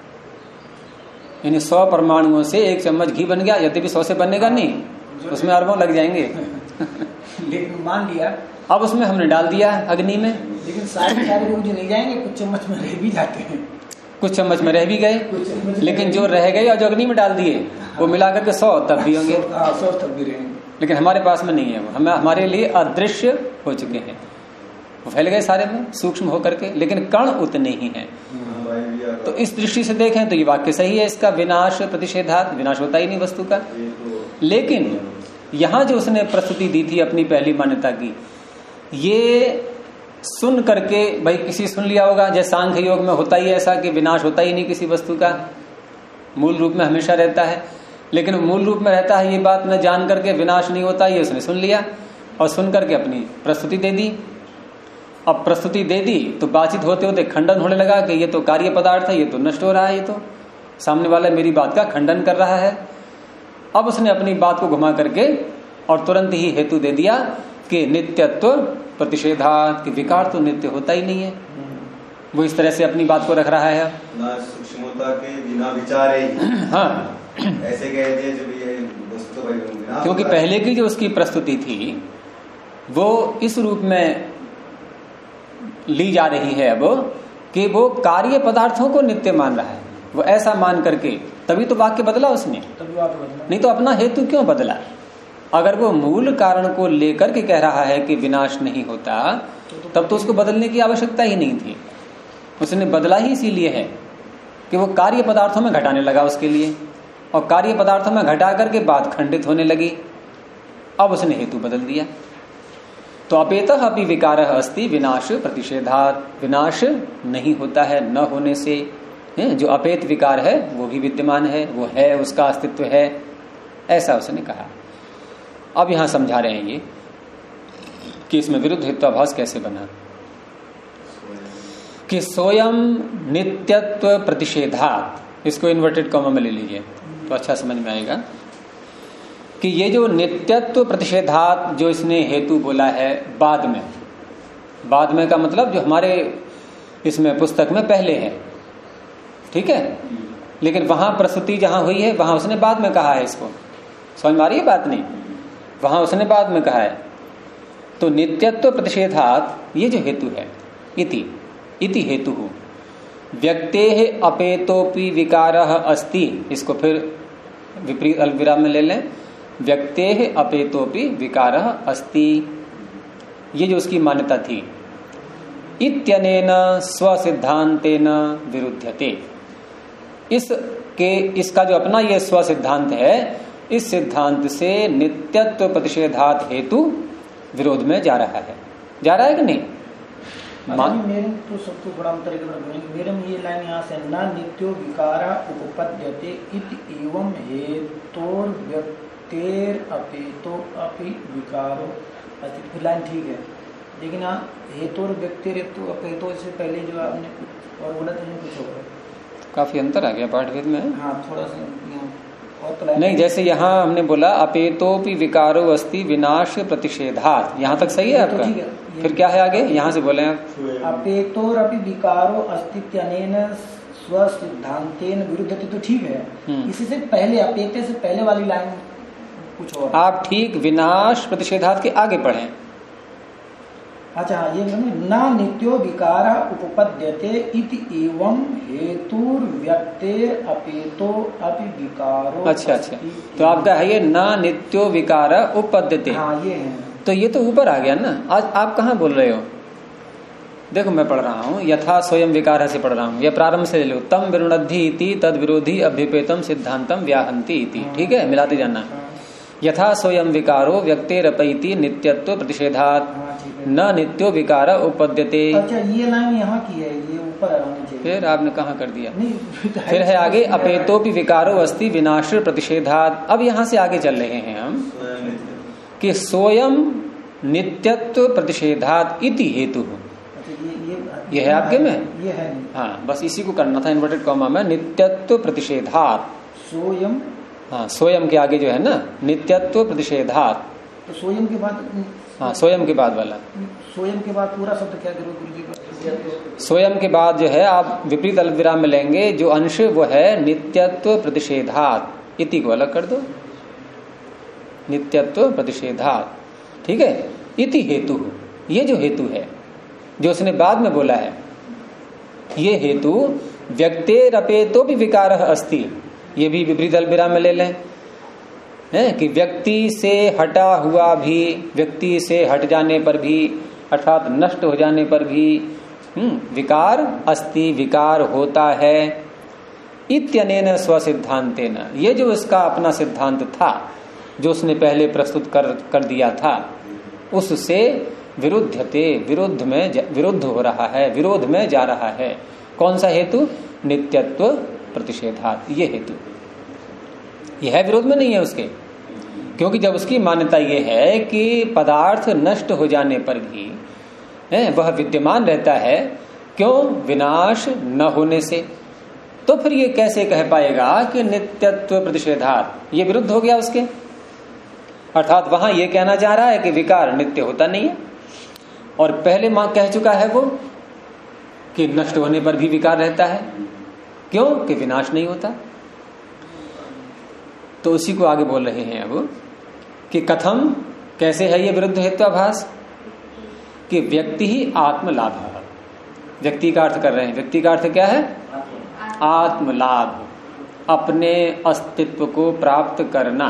Speaker 1: यानी 100 परमाणुओं से एक चम्मच घी बन गया। यद्यपि 100 से बनेगा नहीं, उसमें अरबों लग जाएंगे।
Speaker 3: लेकिन मान लिया,
Speaker 1: अब उसमें हमने डाल दिया अग्नि में,
Speaker 3: लेकिन सारे रोज नहीं जाएंगे, कुछ चम्मच में रह भी जाते हैं,
Speaker 1: कुछ चम्मच में रह भी गए, लेकिन जो रह गए और जो अग्नि में डाल दिए वो मिलाकर के 100 तब भी होंगे।
Speaker 3: 100 तब भी रहेंगे, लेकिन
Speaker 1: हमारे पास में नहीं है, वो हमारे लिए अदृश्य हो चुके हैं, वो फैल गए सारे में सूक्ष्म होकर के, लेकिन कण उतने ही हैं। तो इस दृष्टि से देखें तो ये वाक्य सही है इसका, विनाश प्रतिषेधात, विनाश होता ही नहीं वस्तु का। लेकिन यहां जो उसने प्रस्तुति दी थी अपनी पहली मान्यता की, ये सुन करके भाई किसी सुन लिया होगा, जैसे सांख्य योग में होता ही ऐसा कि विनाश होता ही नहीं किसी वस्तु का, मूल रूप में हमेशा रहता है। लेकिन मूल रूप में रहता है ये बात न जान करके विनाश नहीं होता, ये उसने सुन लिया और सुन करके अपनी प्रस्तुति दे दी। अब प्रस्तुति दे दी तो बातचीत होते होते खंडन होने लगा कि ये तो कार्य पदार्थ है, ये तो नष्ट हो रहा है, ये तो सामने वाला मेरी बात का खंडन कर रहा है। अब उसने अपनी बात को घुमा करके और तुरंत ही हेतु दे दिया कि नित्यत्व प्रतिषेधात, कि विकार तो नित्य होता ही नहीं है। वो इस तरह से अपनी बात को रख रहा है
Speaker 2: ना सूक्ष्मता के बिना विचारे।
Speaker 1: हाँ,
Speaker 2: ऐसे कह दिए जो ये वस्तु बिना,
Speaker 1: क्योंकि पहले की जो उसकी प्रस्तुति थी वो इस रूप में ली जा रही है अब कि वो कार्य पदार्थों को नित्य मान रहा है, वो ऐसा मान करके तभी तो वाक्य बदला उसने, नहीं तो अपना हेतु क्यों बदला। अगर वो मूल कारण को लेकर के कह रहा है कि विनाश नहीं होता, तब तो उसको बदलने की आवश्यकता ही नहीं थी। उसने बदला ही इसीलिए है कि वो कार्य पदार्थों में घटाने लगा उसके लिए, और कार्य पदार्थों में घटा करके बात खंडित होने लगी। अब उसने हेतु बदल दिया। तो अपेतः अपि विकारः अस्ति विनाश प्रतिषेधात, विनाश नहीं होता है न होने से, जो अपेत विकार है वो भी विद्यमान है, वो है, उसका अस्तित्व है, ऐसा उसने कहा। अब यहां समझा रहे हैं ये कि इसमें विरुद्ध हेत्वाभास कैसे बना, कि सोयम नित्यत्व प्रतिषेधात, इसको इन्वर्टेड कॉमा में ले लीजिए तो अच्छा समझ में आएगा कि ये जो नित्यत्व प्रतिषेधात जो इसने हेतु बोला है बाद में का मतलब जो हमारे इसमें पुस्तक में पहले है, ठीक है, लेकिन वहां प्रस्तुति जहां हुई है वहां उसने बाद में कहा है। इसको समझ में आ रही है बात? नहीं, वहां उसने बाद में कहा है। तो नित्यत्व प्रतिषेधात ये जो हेतु है, इति हेतु व्यक्तेः अपेतोपि विकारः अस्ति, इसको फिर विपरीत अल्पविराम में ले लें, व्यक्तेः अपेतोपि विकारः अस्ति, ये जो उसकी मान्यता थी। इत्यनेन स्वसिद्धांतेन विरुध्यते, इसका जो अपना ये स्व सिद्धांत है, इस सिद्धांत से नित्यत्व प्रतिषेधात हेतु विरोध में जा रहा है कि नहीं?
Speaker 3: मेरे तो सबको बड़ा अंतर मेरे में ये लाइन यहाँ से, न नित्यो विकारा उपपद्यते इति एवं हेतोर व्यक्तेर अपेतो अपि विकारो अस्ति, लाइन ठीक है, लेकिन यहाँ हेतोर व्यक्तेर हेतु अपेतो से पहले जो आपने और बोला था कुछ होगा, काफी अंतर आ गया पाठभेद में। हाँ, थोड़ा सा
Speaker 1: नहीं, जैसे यहाँ हमने बोला अपेतोपि विकारो अस्ति विनाश प्रतिषेधात, यहाँ तक सही है आपका? तो फिर क्या है आगे? यहाँ से बोले आप,
Speaker 3: अपेतोरपि विकारो अस्तित्यनेन स्व सिद्धांतेन विरुद्धते, तो ठीक है। इसी से पहले, अपेते से पहले वाली लाइन कुछ और
Speaker 1: आप ठीक विनाश प्रतिषेधात के आगे पढ़ें।
Speaker 3: अच्छा, ये न नित्यो विकारा उपपद्यते इति एवं हेतुर व्यक्तेर अपेतो अपि विकारो।
Speaker 1: अच्छा, तो आपका है ये न नित्यो विकारा उपपद्यते।
Speaker 3: हाँ, ये है।
Speaker 1: तो ये तो ऊपर आ गया ना, आज आप कहाँ बोल रहे हो? देखो मैं पढ़ रहा हूँ, यथा स्वयं विकार से पढ़ रहा हूँ, यह प्रारंभ से ले लो, तम विरुणद्धि इति तद विरोधी अभ्युपेतम सिद्धांतम व्याहंति इति, ठीक है, मिलाते जाना। यथा स्वयं विकारो व्यक्तेरपैति नित्यत्व प्रतिषेधात न नित्यो विकार उपपद्यते।
Speaker 3: अच्छा, ये लाइन यहाँ की है, ये ऊपर आना चाहिए।
Speaker 1: फिर आपने कहाँ कर दिया? फिर है आगे अपेतोपि विकारो अस्ति विनाश प्रतिषेधात। अब यहाँ से आगे चल रहे हैं हम कि स्वयं नित्यत्व प्रतिषेधात इति हेतु। ये है आपके में?
Speaker 3: ये है। हाँ,
Speaker 1: बस इसी को करना था इन्वर्टेड कॉमा में, नित्यत्व प्रतिषेधात
Speaker 3: स्वयं।
Speaker 1: हाँ, स्वयं के आगे जो है ना नित्यत्व प्रतिषेधात,
Speaker 3: तो स्वयं के बाद,
Speaker 1: हाँ स्वयं के बाद वाला,
Speaker 3: स्वयं के बाद पूरा शब्द क्या करो गुरु जी?
Speaker 1: स्वयं के बाद जो है आप विपरीत अल्पविराम में लेंगे, जो अंश वो है नित्यत्व प्रतिषेधात, इति को अलग कर दो, नित्यत्व प्रतिषेधात, ठीक है। इति हेतु, ये जो हेतु है जो उसने बाद में बोला है, ये हेतु व्यक्तेरपेतो भी विकार अस्ति, ये भी विपरीत अल्पविराम में ले लें, है कि व्यक्ति से हटा हुआ भी, व्यक्ति से हट जाने पर भी अर्थात नष्ट हो जाने पर भी विकार अस्ति, विकार होता है। इत्यनेन स्वसिद्धांतेन, ये जो इसका अपना सिद्धांत था जो उसने पहले प्रस्तुत कर दिया था, उससे विरुद्धते, विरुद्ध हो रहा है, विरोध में जा रहा है। कौन सा हेतु? नित्यत्व प्रतिषेधात, ये हेतु, यह विरोध में नहीं है उसके, क्योंकि जब उसकी मान्यता यह है कि पदार्थ नष्ट हो जाने पर भी वह विद्यमान रहता है, क्यों? विनाश न होने से, तो फिर ये कैसे कह पाएगा कि नित्यत्व प्रतिषेधात, ये विरुद्ध हो गया उसके। अर्थात वहां ये कहना चाह रहा है कि विकार नित्य होता नहीं है, और पहले मां कह चुका है वो कि नष्ट होने पर भी विकार रहता है, क्यों? कि विनाश नहीं होता। तो उसी को आगे बोल रहे हैं अब कि कथम, कैसे है ये विरुद्ध हेत्वाभास, कि व्यक्ति ही आत्मलाभ, व्यक्ति का अर्थ कर रहे हैं, व्यक्ति का अर्थ क्या है? आत्मलाभ, अपने अस्तित्व को प्राप्त करना,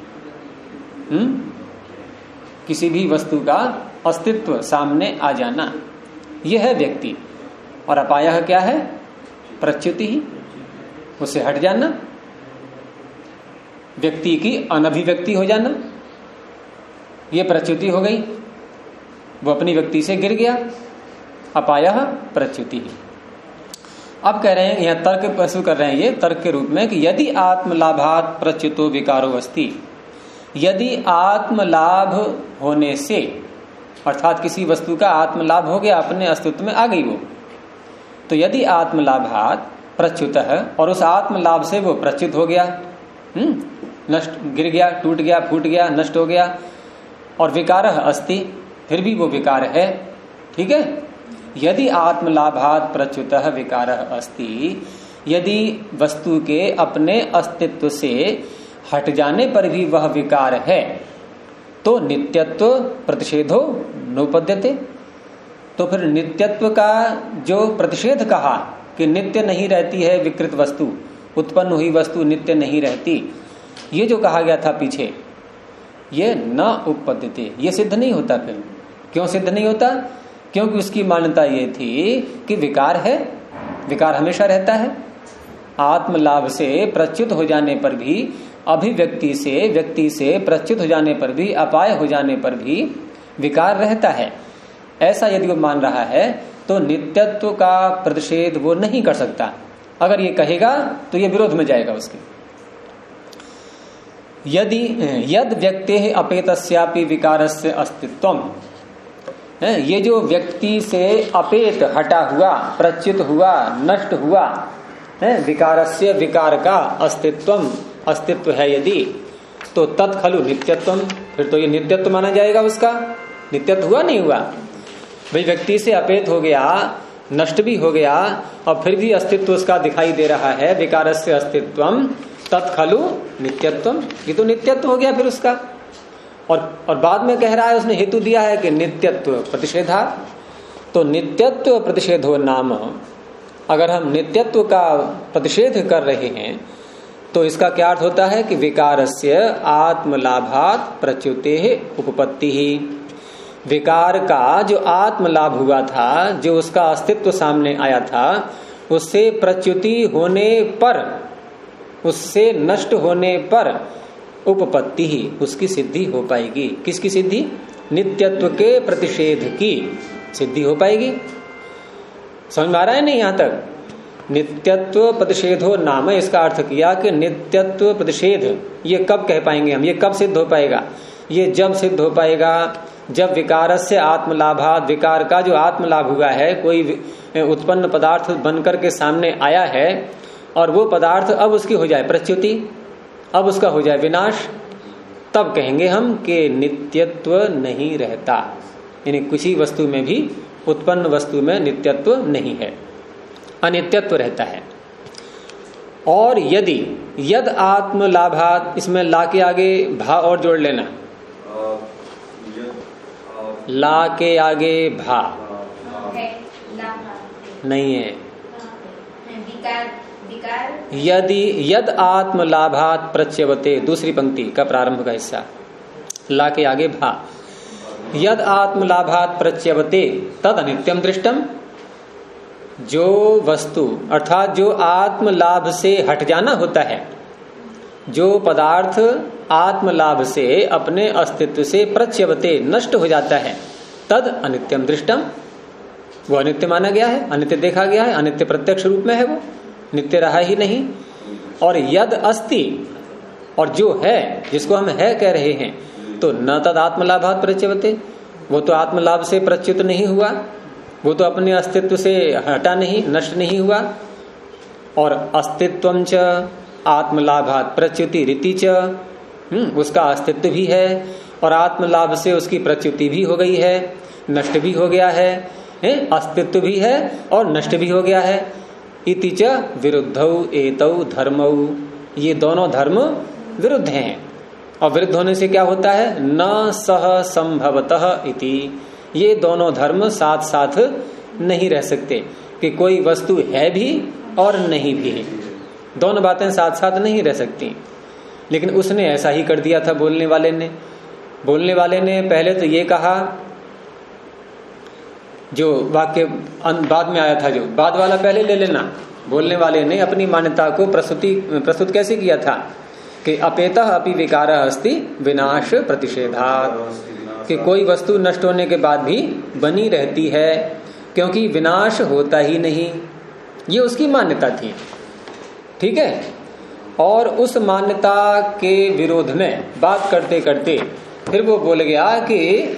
Speaker 1: किसी भी वस्तु का अस्तित्व सामने आ जाना, यह है व्यक्ति। और अपायः क्या है? प्रच्युति ही, उससे हट जाना, व्यक्ति की अनभिव्यक्ति हो जाना, ये प्रच्युति हो गई, वो अपनी व्यक्ति से गिर गया, अपायः प्रच्युति ही। अब कह रहे हैं, यहां तर्क प्रस्तुत कर रहे हैं ये तर्क के रूप में कि यदि आत्मलाभात प्रच्युतो विकारो अस्ति, यदि आत्मलाभ होने से, अर्थात किसी वस्तु का आत्मलाभ हो गया, अपने अस्तित्व में आ गई वो, तो यदि आत्मलाभात प्रच्युत है, और उस आत्मलाभ से वो प्रच्युत हो गया, नष्ट, गिर गया, टूट गया, फूट गया, नष्ट हो गया, और विकारः अस्ति, फिर भी वो विकार है, ठीक है। यदि आत्मलाभात प्रच्युतः विकारः अस्ति, यदि वस्तु के अपने अस्तित्व से हट जाने पर भी वह विकार है, तो नित्यत्व प्रतिषेधो नोपद्यते, तो फिर नित्यत्व का जो प्रतिषेध कहा कि नित्य नहीं रहती है विकृत वस्तु, उत्पन्न हुई वस्तु नित्य नहीं रहती, ये जो कहा गया था पीछे, ये न उपपद्यते, ये सिद्ध नहीं होता। फिर क्यों सिद्ध नहीं होता? क्योंकि उसकी मान्यता ये थी कि विकार है, विकार हमेशा रहता है, आत्मलाभ से प्रच्युत हो जाने पर भी, अभिव्यक्ति से, व्यक्ति से प्रच्युत हो जाने पर भी, अपाय हो जाने पर भी विकार रहता है। ऐसा यदि वो मान रहा है तो नित्यत्व का प्रतिषेध वो नहीं कर सकता। अगर ये कहेगा तो ये विरोध में जाएगा उसके। यदि यद व्यक्ते अपेतस्यापि विकारस्य अस्तित्वम, ये जो व्यक्ति से अपेत, हटा हुआ, प्रच्युत हुआ, नष्ट हुआ, विकारस्य, विकार का अस्तित्वम, अस्तित्व है यदि, तो तत्खलु नित्यत्वम, फिर तो ये नित्यत्व माना जाएगा उसका। नित्यत्व हुआ नहीं हुआ भाई, व्यक्ति से अपेत हो गया, नष्ट भी हो गया, और फिर भी अस्तित्व उसका दिखाई दे रहा है, विकारस्य अस्तित्वम तत्खलु नित्यत्वम, ये तो नित्यत्व हो गया फिर उसका। और बाद में कह रहा है, उसने हेतु दिया है कि नित्यत्व प्रतिषेधा, तो नित्यत्व प्रतिषेधो नाम, अगर हम नित्यत्व का प्रतिषेध कर रहे हैं तो इसका क्या अर्थ होता है कि विकारस्य आत्मलाभात प्रच्युते उपपत्ति ही, विकार का जो आत्मलाभ हुआ था, जो उसका अस्तित्व सामने आया था, उससे प्रच्युति होने पर, उससे नष्ट होने पर उपपत्ति ही, उसकी सिद्धि हो पाएगी। किसकी सिद्धि? नित्यत्व के प्रतिषेध की सिद्धि हो पाएगी। समझ में आ रहा है नहीं यहां तक? नित्यत्व प्रतिषेधो नाम, इसका अर्थ किया कि नित्यत्व प्रतिषेध ये कब कह पाएंगे हम, ये कब सिद्ध हो पाएगा? ये जब सिद्ध हो पाएगा जब विकार से आत्मलाभात, विकार का जो आत्मलाभ हुआ है, कोई उत्पन्न पदार्थ बनकर के सामने आया है और वो पदार्थ अब उसकी हो जाए प्रच्युति, अब उसका हो जाए विनाश, तब कहेंगे हम कि नित्यत्व नहीं रहता, यानी किसी वस्तु में भी, उत्पन्न वस्तु में नित्यत्व नहीं है, अनित्यत्व रहता है। और यदि यद आत्म लाभात, इसमें ला के आगे भा और जोड़ लेना, ला के आगे भा नहीं है। यदि यद आत्म लाभात प्रच्यवते, दूसरी पंक्ति का प्रारंभ का हिस्सा, ला के आगे भा, यद आत्म लाभात प्रच्यवते तद अनित्यम दृष्टम, जो वस्तु अर्थात जो आत्म लाभ से हट जाना होता है, जो पदार्थ आत्म लाभ से अपने अस्तित्व से प्रच्यवते नष्ट हो जाता है, तद अनित्यम दृष्टम, वो अनित्य माना गया है, अनित्य देखा गया है, अनित्य प्रत्यक्ष रूप में है, वो नित्य रहा ही नहीं। और यद अस्ति, और जो है, जिसको हम है कह रहे हैं, तो न तद आत्मलाभात प्रच्यवते, वो तो आत्मलाभ से प्रच्युत नहीं हुआ, वो तो अपने अस्तित्व से हटा नहीं, नष्ट नहीं हुआ। और अस्तित्वं च आत्मलाभात प्रच्युति रीति च, उसका अस्तित्व भी है और आत्मलाभ से उसकी प्रच्युति भी हो गई है, नष्ट भी हो गया है, अस्तित्व भी है और नष्ट भी हो गया है। इति च विरुद्धौ एतौ धर्मौ, ये दोनों धर्म विरुद्ध हैं। और विरुद्ध होने से क्या होता है, न सह संभवतः इति, ये दोनों धर्म साथ साथ नहीं रह सकते, कि कोई वस्तु है भी और नहीं भी है, दोनों बातें साथ साथ नहीं रह सकती। लेकिन उसने ऐसा ही कर दिया था बोलने वाले ने पहले तो ये कहा, जो वाक्य बाद में आया था, जो बाद वाला पहले ले लेना। बोलने वाले ने अपनी मान्यता को प्रस्तुत कैसे किया था कि अपेतः अपि विकारः अस्ति विनाश प्रतिषेधात्, कि कोई वस्तु नष्ट होने के बाद भी बनी रहती है क्योंकि विनाश होता ही नहीं, ये उसकी मान्यता थी। ठीक है, और उस मान्यता के विरोध में बात करते करते फिर वो बोल गया कि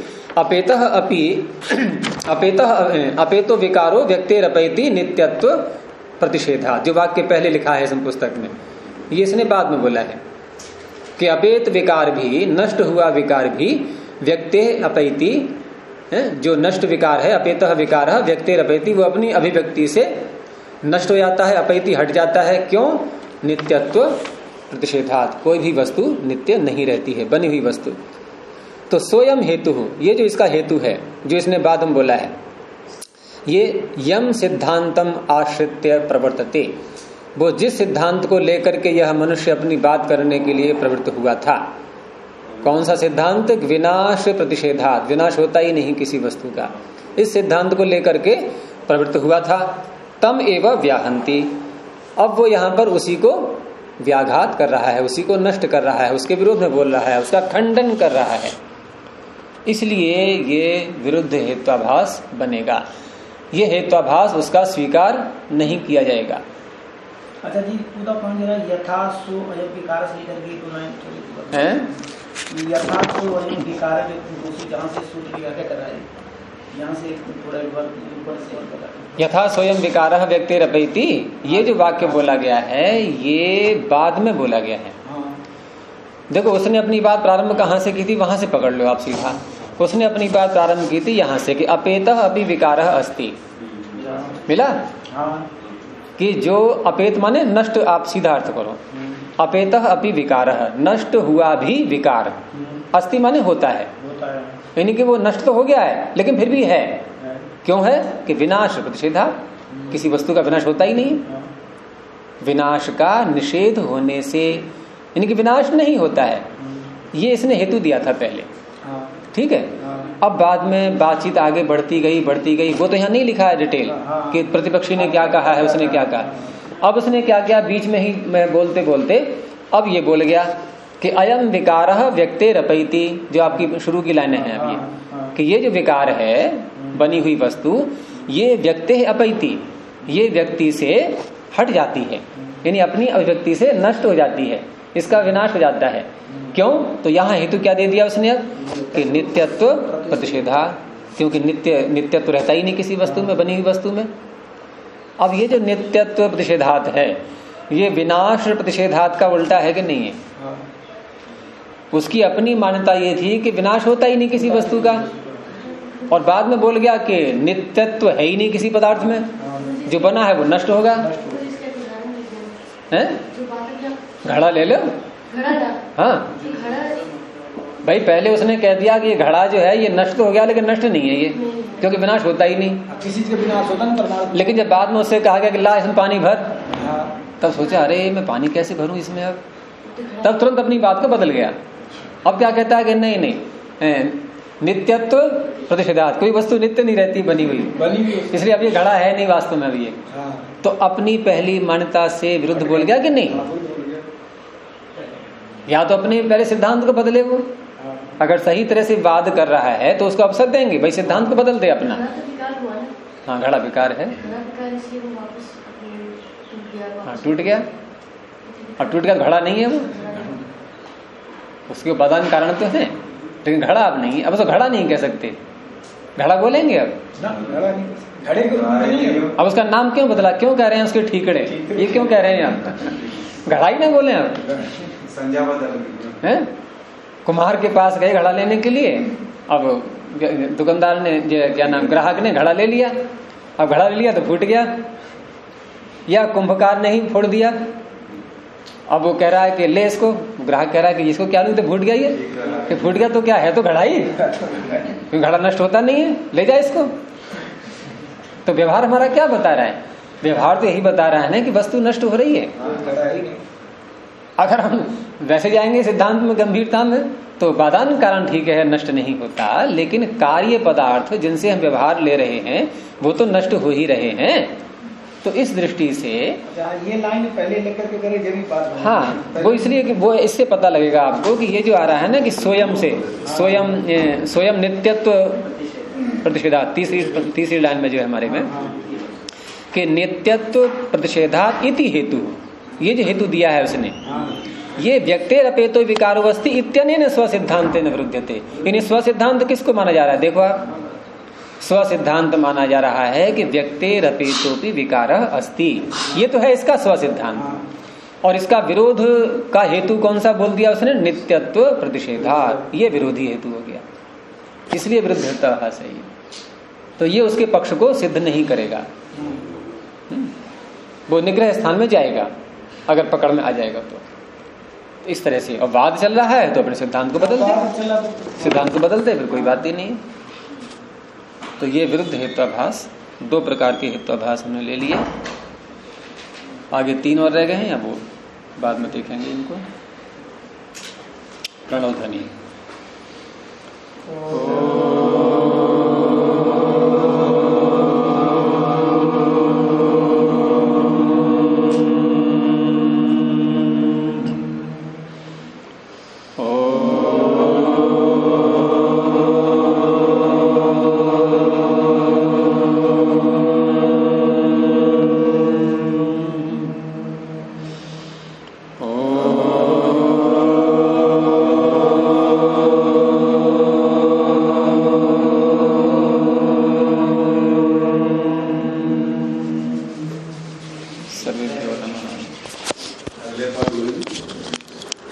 Speaker 1: अपेतो विकारो व्यक्तेरपैति नित्यत्व प्रतिषेधा, जो वाक्य पहले लिखा है इस पुस्तक में, ये इसने बाद में बोला है कि अपेत विकार भी, नष्ट हुआ विकार भी, व्यक्ते अपैति, जो नष्ट विकार है, अपेतः विकार व्यक्तेरपैति, वो अपनी अभिव्यक्ति से नष्ट हो जाता है, अपैति हट जाता है। क्यों? नित्यत्व प्रतिषेधात्, कोई भी वस्तु नित्य नहीं रहती है, बनी हुई वस्तु। तो स्वयं हेतु, ये जो इसका हेतु है, जो इसने बाद में बोला है, ये यम सिद्धांतम आश्रित्य प्रवर्तते, वो जिस सिद्धांत को लेकर के यह मनुष्य अपनी बात करने के लिए प्रवृत्त हुआ था। कौन सा सिद्धांत? विनाश प्रतिषेधात्, विनाश होता ही नहीं किसी वस्तु का, इस सिद्धांत को लेकर के प्रवृत्त हुआ था। तम एव व्याहंती, अब वो यहाँ पर उसी को व्याघात कर रहा है, उसी को नष्ट कर रहा है, उसके विरोध में बोल रहा है, उसका खंडन कर रहा है। इसलिए ये विरुद्ध हेत्वाभास बनेगा, ये हेत्वाभास उसका स्वीकार नहीं किया जाएगा।
Speaker 3: अच्छा जी, पूरा पॉइंट जरा यथा सो अयम विकार से लेकर के तो नहीं यथा सो अयम विकार जो दूसरी जहाँ से सूत्र व्याख्या कर रहा है, यहाँ से थोड़ा ऊपर से और बता,
Speaker 1: यथा स्वयं विकारः व्यक्तेरपैति, ये जो वाक्य बोला गया है ये बाद में बोला गया है। देखो, उसने अपनी बात प्रारंभ कहाँ से की थी, वहां से पकड़ लो आप सीधा। उसने अपनी बात प्रारंभ की थी यहाँ से कि अपेतः अपि विकारः अस्ति, मिला? कि जो अपेत माने नष्ट, आप सीधा अर्थ करो, अपेतः अपि विकारः, नष्ट हुआ भी विकार, अस्ति माने होता है, यानी कि वो नष्ट तो हो गया है लेकिन फिर भी है। क्यों है? कि विनाश प्रतिषेधा, किसी वस्तु का विनाश होता ही नहीं, विनाश का निषेध होने से, यानी कि विनाश नहीं होता है, ये इसने हेतु दिया था पहले। ठीक है, अब बाद में बातचीत आगे बढ़ती गई, वो तो यहाँ नहीं लिखा है डिटेल कि प्रतिपक्षी ने क्या कहा है, उसने क्या कहा। अब उसने क्या किया, बीच में ही मैं बोलते बोलते अब ये बोल गया कि अयम विकारः व्यक्तेरपैति, जो आपकी शुरू की लाइनें हैं अब ये, कि ये जो विकार है, बनी हुई वस्तु, ये व्यक्ते अपैति, ये व्यक्ति से हट जाती है, यानी अपनी अभिव्यक्ति से नष्ट हो जाती है, इसका विनाश हो जाता है। क्यों? तो यहाँ हेतु क्या दे दिया उसने अब कि नित्यत्व प्रतिषेधा, क्योंकि नित्यत्व रहता ही नहीं किसी वस्तु में, बनी हुई वस्तु में। अब ये जो नित्यत्व प्रतिषेधात है, ये विनाश प्रतिषेधात का उल्टा है कि नहीं है?
Speaker 3: हाँ।
Speaker 1: उसकी अपनी मान्यता ये थी कि विनाश होता ही नहीं किसी वस्तु का, और बाद में बोल गया कि नित्यत्व है ही नहीं किसी पदार्थ में, जो बना है वो नष्ट होगा। हैं? घड़ा ले लो। हाँ भाई, पहले उसने कह दिया कि ये घड़ा जो है ये नष्ट हो गया, लेकिन नष्ट नहीं है ये, क्योंकि विनाश होता ही नहीं।
Speaker 3: किसी चीज का विनाश होता नहीं परमाणु।
Speaker 1: लेकिन जब बाद में उससे कहा गया कि ला इसमें पानी भर,
Speaker 3: हाँ।
Speaker 1: तब सोचा अरे मैं पानी कैसे भरूं इसमें अब, तब तुरंत अपनी बात को बदल गया। अब क्या कहता है कि नहीं नहीं, नित्यत्व प्रतिषेधात, कोई वस्तु नित्य नहीं रहती बनी हुई, इसलिए अब ये घड़ा है नहीं वास्तव में अब ये। तो अपनी पहली मान्यता से विरुद्ध बोल गया कि नहीं? या तो अपने पहले सिद्धांत को बदले वो, अगर सही तरह से वाद कर रहा है तो उसको अवसर देंगे, भाई सिद्धांत को बदल दे अपना। हाँ, घड़ा विकार है। हाँ, टूट गया। अब टूट गया, घड़ा नहीं है वो, उसके उपादान कारण तो है, लेकिन घड़ा अब नहीं। अब उसको घड़ा नहीं कह सकते, घड़ा बोलेंगे अब।
Speaker 3: घड़े के रूप में नहीं है।
Speaker 1: अब उसका नाम क्यों बदला, क्यों कह रहे हैं उसके ठीकड़े, ये क्यों कह रहे हैं आप? घड़ा ही ना बोले अब,
Speaker 2: संज्ञा बदल
Speaker 1: हैं? कुम्हार के पास गए घड़ा लेने के लिए, अब दुकानदार ने क्या नाम, ग्राहक ने घड़ा ले लिया, अब घड़ा ले लिया तो फूट गया, या कुंभकार ने ही फोड़ दिया। अब वो कह रहा है कि ले इसको, ग्राहक कह रहा है कि इसको क्या नहीं, तो फूट गया ये, कि फूट गया तो क्या है, तो घड़ा ही, क्योंकि घड़ा नष्ट होता नहीं है, ले जाए इसको। तो व्यवहार हमारा क्या बता रहा है? व्यवहार तो यही बता रहा है ना कि वस्तु नष्ट हो रही है। अगर हम वैसे जाएंगे सिद्धांत में गंभीरता में, तो उपादान कारण ठीक है नष्ट नहीं होता, लेकिन कार्य पदार्थ जिनसे हम व्यवहार ले रहे हैं वो तो नष्ट हो ही रहे हैं। तो इस दृष्टि से
Speaker 3: ये लाइन पहले लेकर के करें जब बात।
Speaker 1: हाँ, वो इसलिए कि वो इससे पता लगेगा आपको कि ये जो आ रहा है ना कि स्वयं से स्वयं नित्यत्व प्रतिषेधात, तीसरी लाइन में जो है हमारे में कि नित्यत्व प्रतिषेधात इति हेतु, ये जो हेतु दिया है उसने, ये व्यक्तेरपेतो विकारोवस्ति इत्यनेन स्वसिद्धांतेन विरुध्यते। यानी स्वसिद्धांत किसको माना जा रहा है? देखो आप, स्वसिद्धांत माना जा रहा है कि व्यक्तेरपेतोपि विकारः अस्ति, ये तो है इसका स्वसिद्धांत। और इसका विरोध का हेतु कौन सा बोल दिया उसने? नित्यत्व प्रतिषेधात, ये विरोधी हेतु हो गया, इसलिए विरुद्धता है सही। तो ये उसके पक्ष को सिद्ध नहीं करेगा, वो निग्रह स्थान में जाएगा अगर पकड़ में आ जाएगा तो। इस तरह से, और वाद चल रहा है तो अपने सिद्धांत को बदल दे, सिद्धांत को बदलते फिर कोई बात ही नहीं। तो ये विरुद्ध हेत्वाभास, दो प्रकार के हेत्वाभास हमने ले लिए। आगे 3 और रह गए हैं, या वो बाद में देखेंगे इनको। प्रणव ध्वनि।
Speaker 2: अगले पर